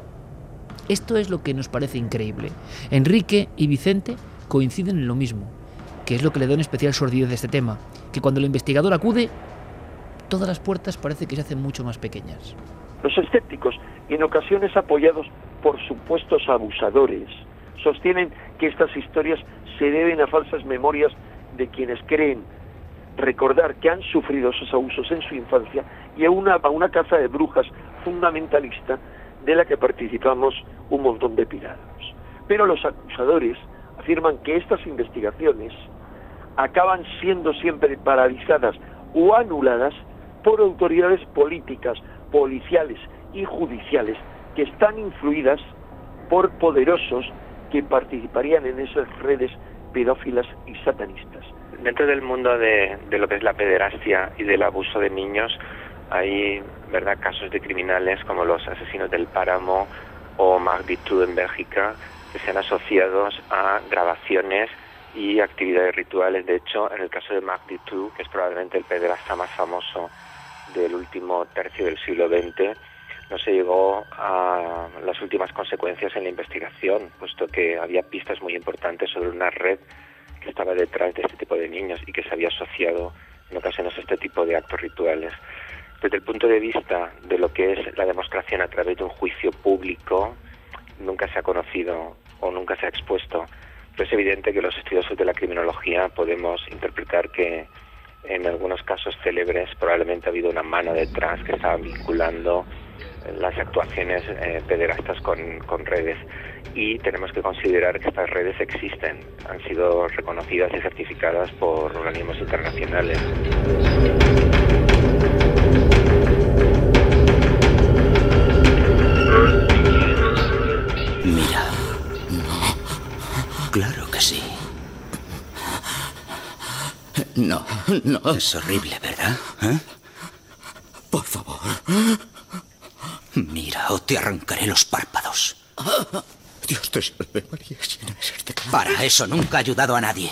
Esto es lo que nos parece increíble. Enrique y Vicente coinciden en lo mismo, que es lo que le da una especial sordidez a este tema, que cuando el investigador acude, todas las puertas parece que se hacen mucho más pequeñas. Los escépticos, en ocasiones apoyados por supuestos abusadores, sostienen que estas historias se deben a falsas memorias de quienes creen recordar que han sufrido esos abusos en su infancia y a una, a una caza de brujas fundamentalista de la que participamos un montón de pirados. Pero los acusadores afirman que estas investigaciones acaban siendo siempre paralizadas o anuladas por autoridades políticas, policiales y judiciales que están influidas por poderosos que participarían en esas redes pedófilas y satanistas. Dentro del mundo de, de lo que es la pederastia y del abuso de niños hay, ¿verdad?, casos de criminales como los asesinos del Páramo o Marc Dutroux en Bélgica que se han asociado a grabaciones y actividades rituales. De hecho, en el caso de Marc Dutroux, que es probablemente el pederasta más famoso del último tercio del siglo veinte, no se llegó a las últimas consecuencias en la investigación, puesto que había pistas muy importantes sobre una red que estaba detrás de este tipo de niños y que se había asociado en ocasiones a este tipo de actos rituales. Desde el punto de vista de lo que es la demostración a través de un juicio público, nunca se ha conocido o nunca se ha expuesto. Pero es evidente que los estudiosos de la criminología podemos interpretar que en algunos casos célebres probablemente ha habido una mano detrás que estaba vinculando las actuaciones eh, pederastas con, con redes, y tenemos que considerar que estas redes existen, han sido reconocidas y certificadas por organismos internacionales. Mira, no, claro que sí. No, no. Es horrible, ¿verdad? ¿Eh? Por favor. Mira, o te arrancaré los párpados. Dios te salve, María, llena de ser de claro. Para eso nunca ha ayudado a nadie.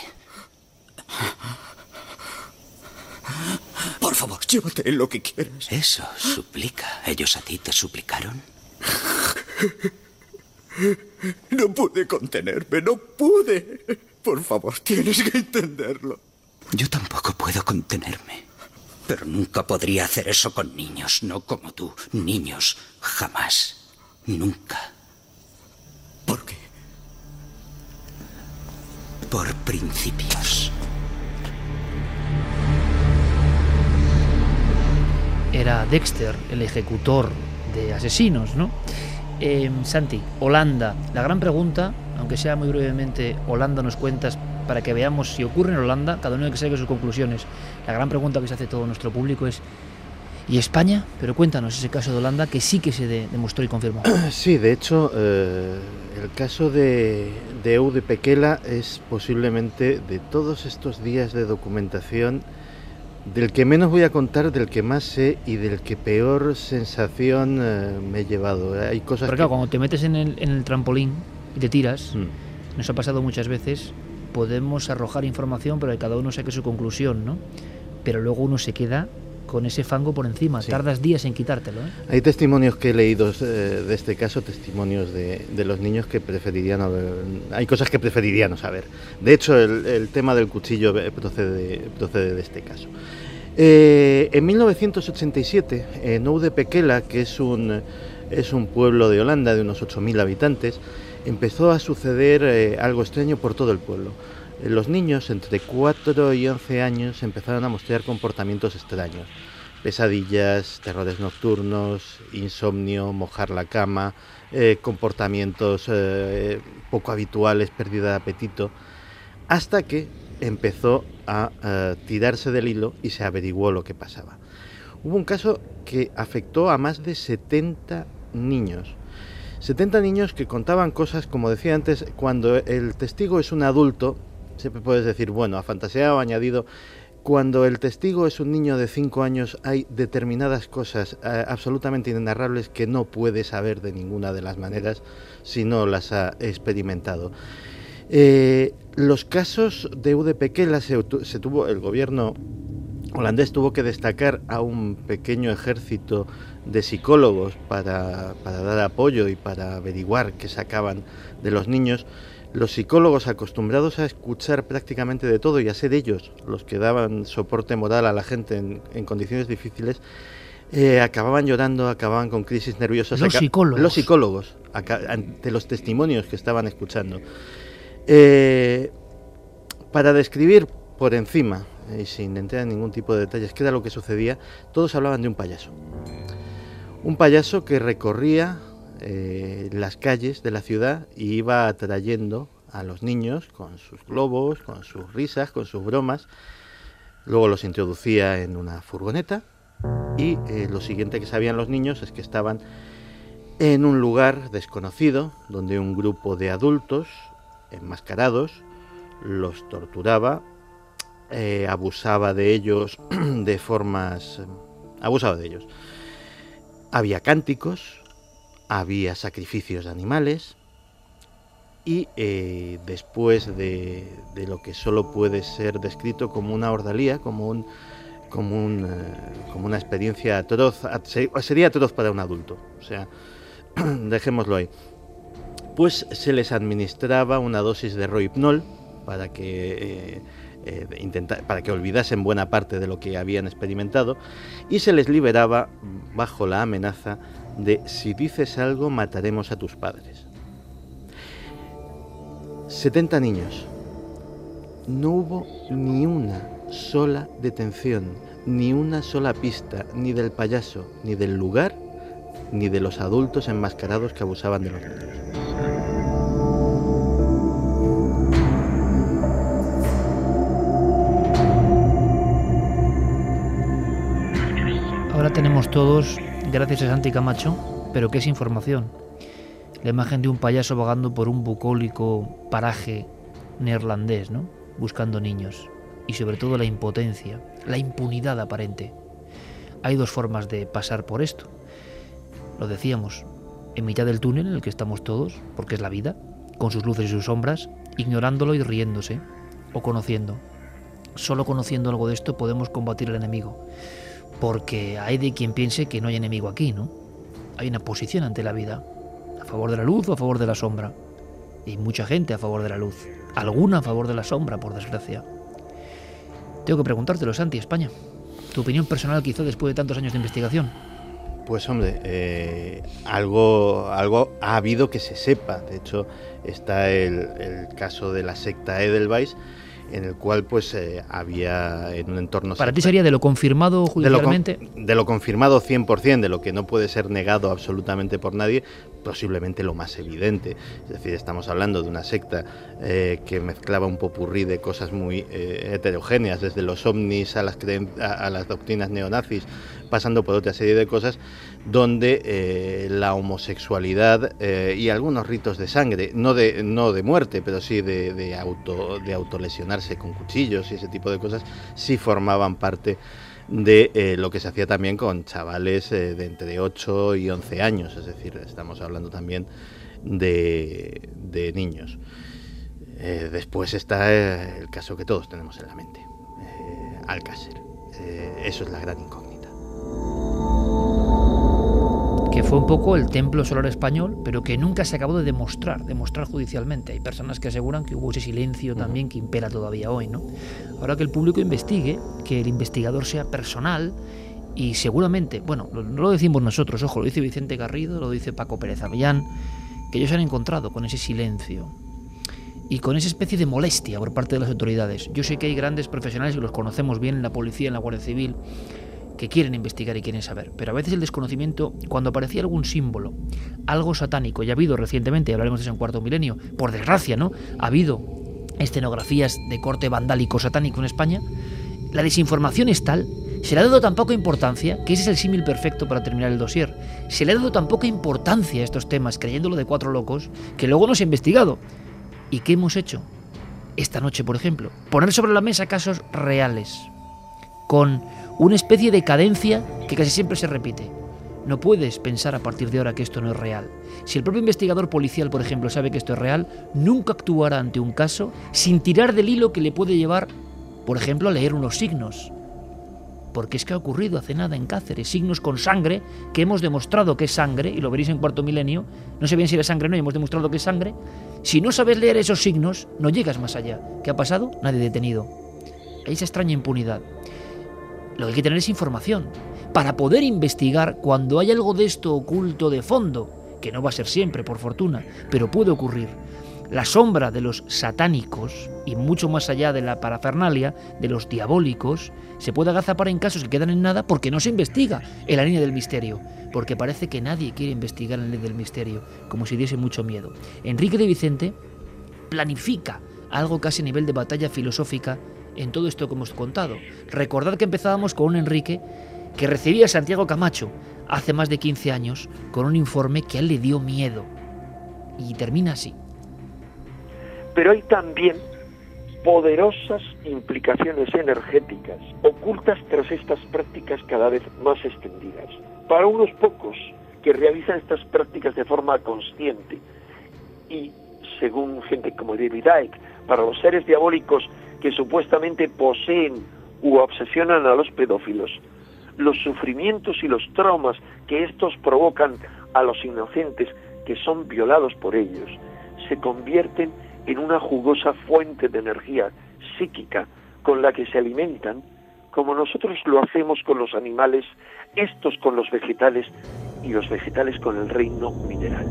Por favor, llévate lo que quieras. Eso, suplica. ¿Ellos a ti te suplicaron? No pude contenerme, no pude. Por favor, tienes que entenderlo. Yo tampoco puedo contenerme. Pero nunca podría hacer eso con niños, no como tú. Niños, jamás. Nunca. ¿Por qué? Por principios. Era Dexter, el ejecutor de asesinos, ¿no? Eh, Santi, Holanda. La gran pregunta, aunque sea muy brevemente, Holanda nos cuentas para que veamos si ocurre en Holanda, cada uno que saque sus conclusiones. La gran pregunta que se hace todo nuestro público es: ¿y España? Pero cuéntanos ese caso de Holanda que sí que se de, demostró y confirmó. Sí, de hecho, eh, el caso de, de Eude Pekela es posiblemente de todos estos días de documentación del que menos voy a contar, del que más sé y del que peor sensación eh, me he llevado. Hay cosas Pero claro, que... cuando te metes en el, en el trampolín y te tiras, mm. nos ha pasado muchas veces, podemos arrojar información, pero que cada uno saque su conclusión, ¿no? Pero luego uno se queda con ese fango por encima, sí. Tardas días en quitártelo, ¿eh? Hay testimonios que he leído eh, de este caso, testimonios de, de los niños que preferirían no ver, hay cosas que preferirían no saber. De hecho, el, el tema del cuchillo procede, procede de este caso. Eh, en mil novecientos ochenta y siete, en Oude Pekela, que es un, es un pueblo de Holanda de unos ocho mil habitantes, empezó a suceder eh, algo extraño por todo el pueblo. Los niños entre cuatro y once años empezaron a mostrar comportamientos extraños. Pesadillas, terrores nocturnos, insomnio, mojar la cama, eh, comportamientos eh, poco habituales, pérdida de apetito, hasta que empezó a eh, tirarse del hilo y se averiguó lo que pasaba. Hubo un caso que afectó a más de setenta niños. setenta niños que contaban cosas, como decía antes, cuando el testigo es un adulto, siempre puedes decir, bueno, ha fantaseado, ha añadido. Cuando el testigo es un niño de cinco años, hay determinadas cosas eh, absolutamente inenarrables que no puede saber de ninguna de las maneras si no las ha experimentado. Eh, los casos de U D P K se, se tuvo, el gobierno holandés tuvo que destacar a un pequeño ejército de psicólogos para, para dar apoyo y para averiguar qué sacaban de los niños. Los psicólogos, acostumbrados a escuchar prácticamente de todo y a ser ellos los que daban soporte moral a la gente en, en condiciones difíciles, eh, acababan llorando, acababan con crisis nerviosas. Los psicólogos. Los psicólogos, ante los testimonios que estaban escuchando. Eh, para describir por encima y sin entrar en ningún tipo de detalles qué era lo que sucedía, todos hablaban de un payaso. Un payaso que recorría eh, las calles de la ciudad y iba atrayendo a los niños con sus globos, con sus risas, con sus bromas. Luego los introducía en una furgoneta y eh, lo siguiente que sabían los niños es que estaban en un lugar desconocido donde un grupo de adultos enmascarados los torturaba, eh, abusaba de ellos de formas... Eh, abusaba de ellos. Había cánticos, había sacrificios de animales y eh, después de, de lo que solo puede ser descrito como una ordalía, como un como un eh, como una experiencia atroz, sería atroz para un adulto, o sea, dejémoslo ahí. Pues se les administraba una dosis de rohypnol para que eh, eh, intentar, para que olvidasen buena parte de lo que habían experimentado, y se les liberaba bajo la amenaza de: si dices algo mataremos a tus padres. setenta niños. No hubo ni una sola detención, ni una sola pista, ni del payaso, ni del lugar, ni de los adultos enmascarados que abusaban de los niños. Ahora tenemos todos, gracias a Santi Camacho, pero ¿qué es información? La imagen de un payaso vagando por un bucólico paraje neerlandés, ¿no? Buscando niños. Y sobre todo la impotencia, la impunidad aparente. Hay dos formas de pasar por esto. Lo decíamos, en mitad del túnel en el que estamos todos, porque es la vida, con sus luces y sus sombras, ignorándolo y riéndose, o conociendo. Solo conociendo algo de esto podemos combatir al enemigo. Porque hay de quien piense que no hay enemigo aquí, ¿no? Hay una posición ante la vida, a favor de la luz o a favor de la sombra. Y hay mucha gente a favor de la luz, alguna a favor de la sombra, por desgracia. Tengo que preguntártelo, Santi, España. Tu opinión personal quizá después de tantos años de investigación. Pues hombre, eh, algo, algo ha habido que se sepa. De hecho, está el, el caso de la secta Edelweiss, en el cual pues eh, había en un entorno... ¿Para ti sería de lo confirmado judicialmente? De lo, de lo confirmado cien por ciento, de lo que no puede ser negado absolutamente por nadie, posiblemente lo más evidente. Es decir, estamos hablando de una secta eh, que mezclaba un popurrí de cosas muy eh, heterogéneas, desde los ovnis a las, creen- a, a las doctrinas neonazis, pasando por otra serie de cosas, donde eh, la homosexualidad eh, y algunos ritos de sangre, no de, no de muerte, pero sí de, de, auto, de autolesionarse con cuchillos y ese tipo de cosas, sí formaban parte de eh, lo que se hacía también con chavales eh, de entre ocho y once años, es decir, estamos hablando también de, de niños. Eh, después está eh, el caso que todos tenemos en la mente, eh, Alcácer. Eh, eso es la gran incógnita. Que fue un poco el templo solar español, pero que nunca se acabó de demostrar, demostrar judicialmente. Hay personas que aseguran que hubo ese silencio también que impera todavía hoy, ¿no? Ahora que el público investigue, que el investigador sea personal y seguramente, bueno, no lo decimos nosotros, ojo, lo dice Vicente Garrido, lo dice Paco Pérez Avellán, que ellos se han encontrado con ese silencio y con esa especie de molestia por parte de las autoridades. Yo sé que hay grandes profesionales que los conocemos bien en la policía, en la Guardia Civil, que quieren investigar y quieren saber, pero a veces el desconocimiento, cuando aparecía algún símbolo, algo satánico, y ha habido recientemente, y hablaremos de eso en Cuarto Milenio, por desgracia, ¿no? Ha habido escenografías de corte vandálico satánico en España, la desinformación es tal, se le ha dado tan poca importancia, que ese es el símil perfecto para terminar el dossier, se le ha dado tan poca importancia a estos temas, creyéndolo de cuatro locos, que luego no se ha investigado. ¿Y qué hemos hecho? Esta noche, por ejemplo, poner sobre la mesa casos reales, con una especie de cadencia que casi siempre se repite. No puedes pensar a partir de ahora que esto no es real. Si el propio investigador policial, por ejemplo, sabe que esto es real, nunca actuará ante un caso sin tirar del hilo que le puede llevar, por ejemplo, a leer unos signos. Porque es que ha ocurrido hace nada en Cáceres, signos con sangre, que hemos demostrado que es sangre, y lo veréis en Cuarto Milenio, no sé bien si era sangre o no, y hemos demostrado que es sangre. Si no sabes leer esos signos, no llegas más allá. ¿Qué ha pasado? Nadie detenido. Hay esa extraña impunidad. Lo que hay que tener es información, para poder investigar cuando hay algo de esto oculto de fondo, que no va a ser siempre, por fortuna, pero puede ocurrir. La sombra de los satánicos, y mucho más allá de la parafernalia, de los diabólicos, se puede agazapar en casos que quedan en nada porque no se investiga en la línea del misterio, porque parece que nadie quiere investigar en la línea del misterio, como si diese mucho miedo. Enrique de Vicente planifica algo casi a nivel de batalla filosófica en todo esto que hemos contado. Recordad que empezábamos con un Enrique que recibía a Santiago Camacho hace más de quince años con un informe que a él le dio miedo. Y termina así. Pero hay también poderosas implicaciones energéticas ocultas tras estas prácticas cada vez más extendidas. Para unos pocos que realizan estas prácticas de forma consciente y, según gente como David Icke, para los seres diabólicos que supuestamente poseen u obsesionan a los pedófilos, los sufrimientos y los traumas que estos provocan a los inocentes que son violados por ellos se convierten en una jugosa fuente de energía psíquica con la que se alimentan, como nosotros lo hacemos con los animales, estos con los vegetales y los vegetales con el reino mineral.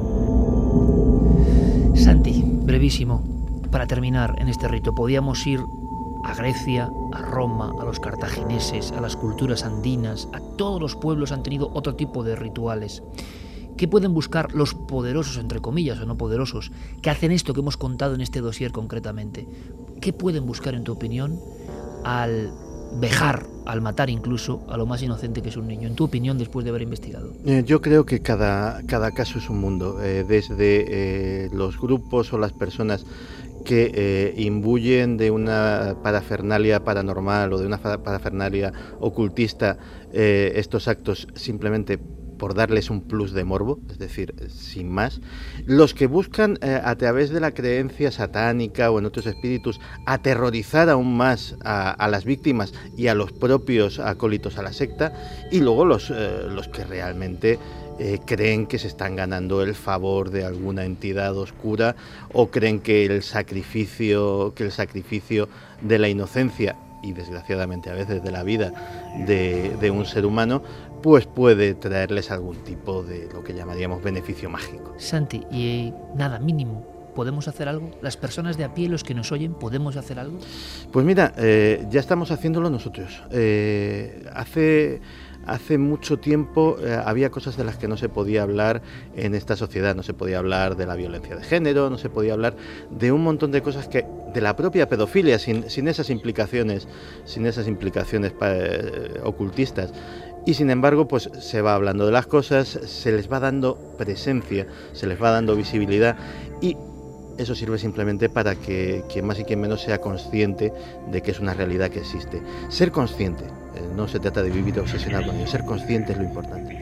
Santi, brevísimo, para terminar en este rito, podíamos ir a Grecia, a Roma, a los cartagineses, a las culturas andinas, a todos los pueblos han tenido otro tipo de rituales. ¿Qué pueden buscar los poderosos, entre comillas, o no poderosos, que hacen esto que hemos contado en este dossier concretamente? ¿Qué pueden buscar, en tu opinión, al vejar, al matar incluso a lo más inocente que es un niño? En tu opinión, después de haber investigado. Eh, yo creo que cada, cada caso es un mundo, eh, desde eh, los grupos o las personas que eh, imbuyen de una parafernalia paranormal o de una parafernalia ocultista eh, estos actos simplemente por darles un plus de morbo, es decir, sin más. Los que buscan eh, a través de la creencia satánica o en otros espíritus aterrorizar aún más a, a las víctimas y a los propios acólitos a la secta, y luego los, eh, los que realmente eh, creen que se están ganando el favor de alguna entidad oscura, o creen que el sacrificio, que el sacrificio de la inocencia y desgraciadamente a veces de la vida de, de un ser humano, pues puede traerles algún tipo de lo que llamaríamos beneficio mágico. Santi, y nada, mínimo, ¿podemos hacer algo? ¿Las personas de a pie, los que nos oyen, podemos hacer algo? Pues mira, eh, ya estamos haciéndolo nosotros. Eh, hace... Hace mucho tiempo eh, había cosas de las que no se podía hablar en esta sociedad. No se podía hablar de la violencia de género, no se podía hablar de un montón de cosas que, de la propia pedofilia, sin, sin esas implicaciones, sin esas implicaciones eh, ocultistas. Y sin embargo, pues se va hablando de las cosas, se les va dando presencia, se les va dando visibilidad, y eso sirve simplemente para que quien más y quien menos sea consciente de que es una realidad que existe. Ser consciente, eh, no se trata de vivir obsesionado con ello, ser consciente es lo importante.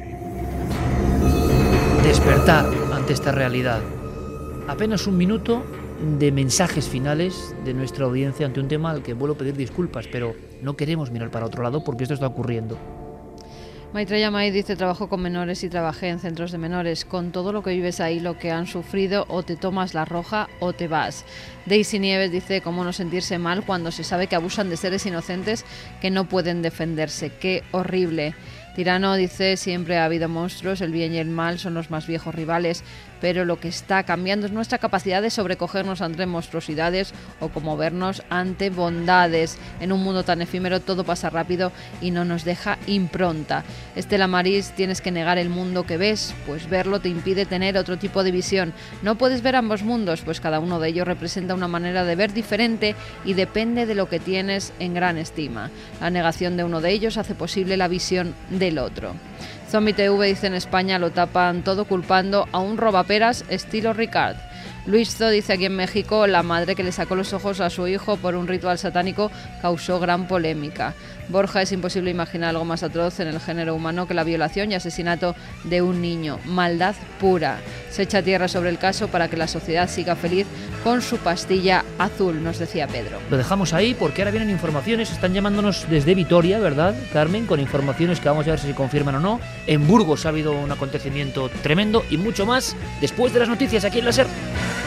Despertar ante esta realidad. Apenas un minuto de mensajes finales de nuestra audiencia ante un tema al que vuelvo a pedir disculpas, pero no queremos mirar para otro lado porque esto está ocurriendo. Maitreya May dice: trabajo con menores y trabajé en centros de menores. Con todo lo que vives ahí, lo que han sufrido, o te tomas la roja o te vas. Daisy Nieves dice: cómo no sentirse mal cuando se sabe que abusan de seres inocentes que no pueden defenderse. Qué horrible. Tirano dice: siempre ha habido monstruos, el bien y el mal son los más viejos rivales, pero lo que está cambiando es nuestra capacidad de sobrecogernos ante monstruosidades o conmovernos ante bondades. En un mundo tan efímero todo pasa rápido y no nos deja impronta. Estela Maris: tienes que negar el mundo que ves, pues verlo te impide tener otro tipo de visión. No puedes ver ambos mundos, pues cada uno de ellos representa una manera de ver diferente y depende de lo que tienes en gran estima. La negación de uno de ellos hace posible la visión del otro. Zombie T V dice: en España lo tapan todo culpando a un robaperas estilo Ricard. Luiszo dice aquí en México, la madre que le sacó los ojos a su hijo por un ritual satánico causó gran polémica. Borja, es imposible imaginar algo más atroz en el género humano que la violación y asesinato de un niño. Maldad pura. Se echa tierra sobre el caso para que la sociedad siga feliz con su pastilla azul, nos decía Pedro. Lo dejamos ahí porque ahora vienen informaciones, están llamándonos desde Vitoria, ¿verdad, Carmen? Con informaciones que vamos a ver si se confirman o no. En Burgos ha habido un acontecimiento tremendo y mucho más después de las noticias aquí en la SER.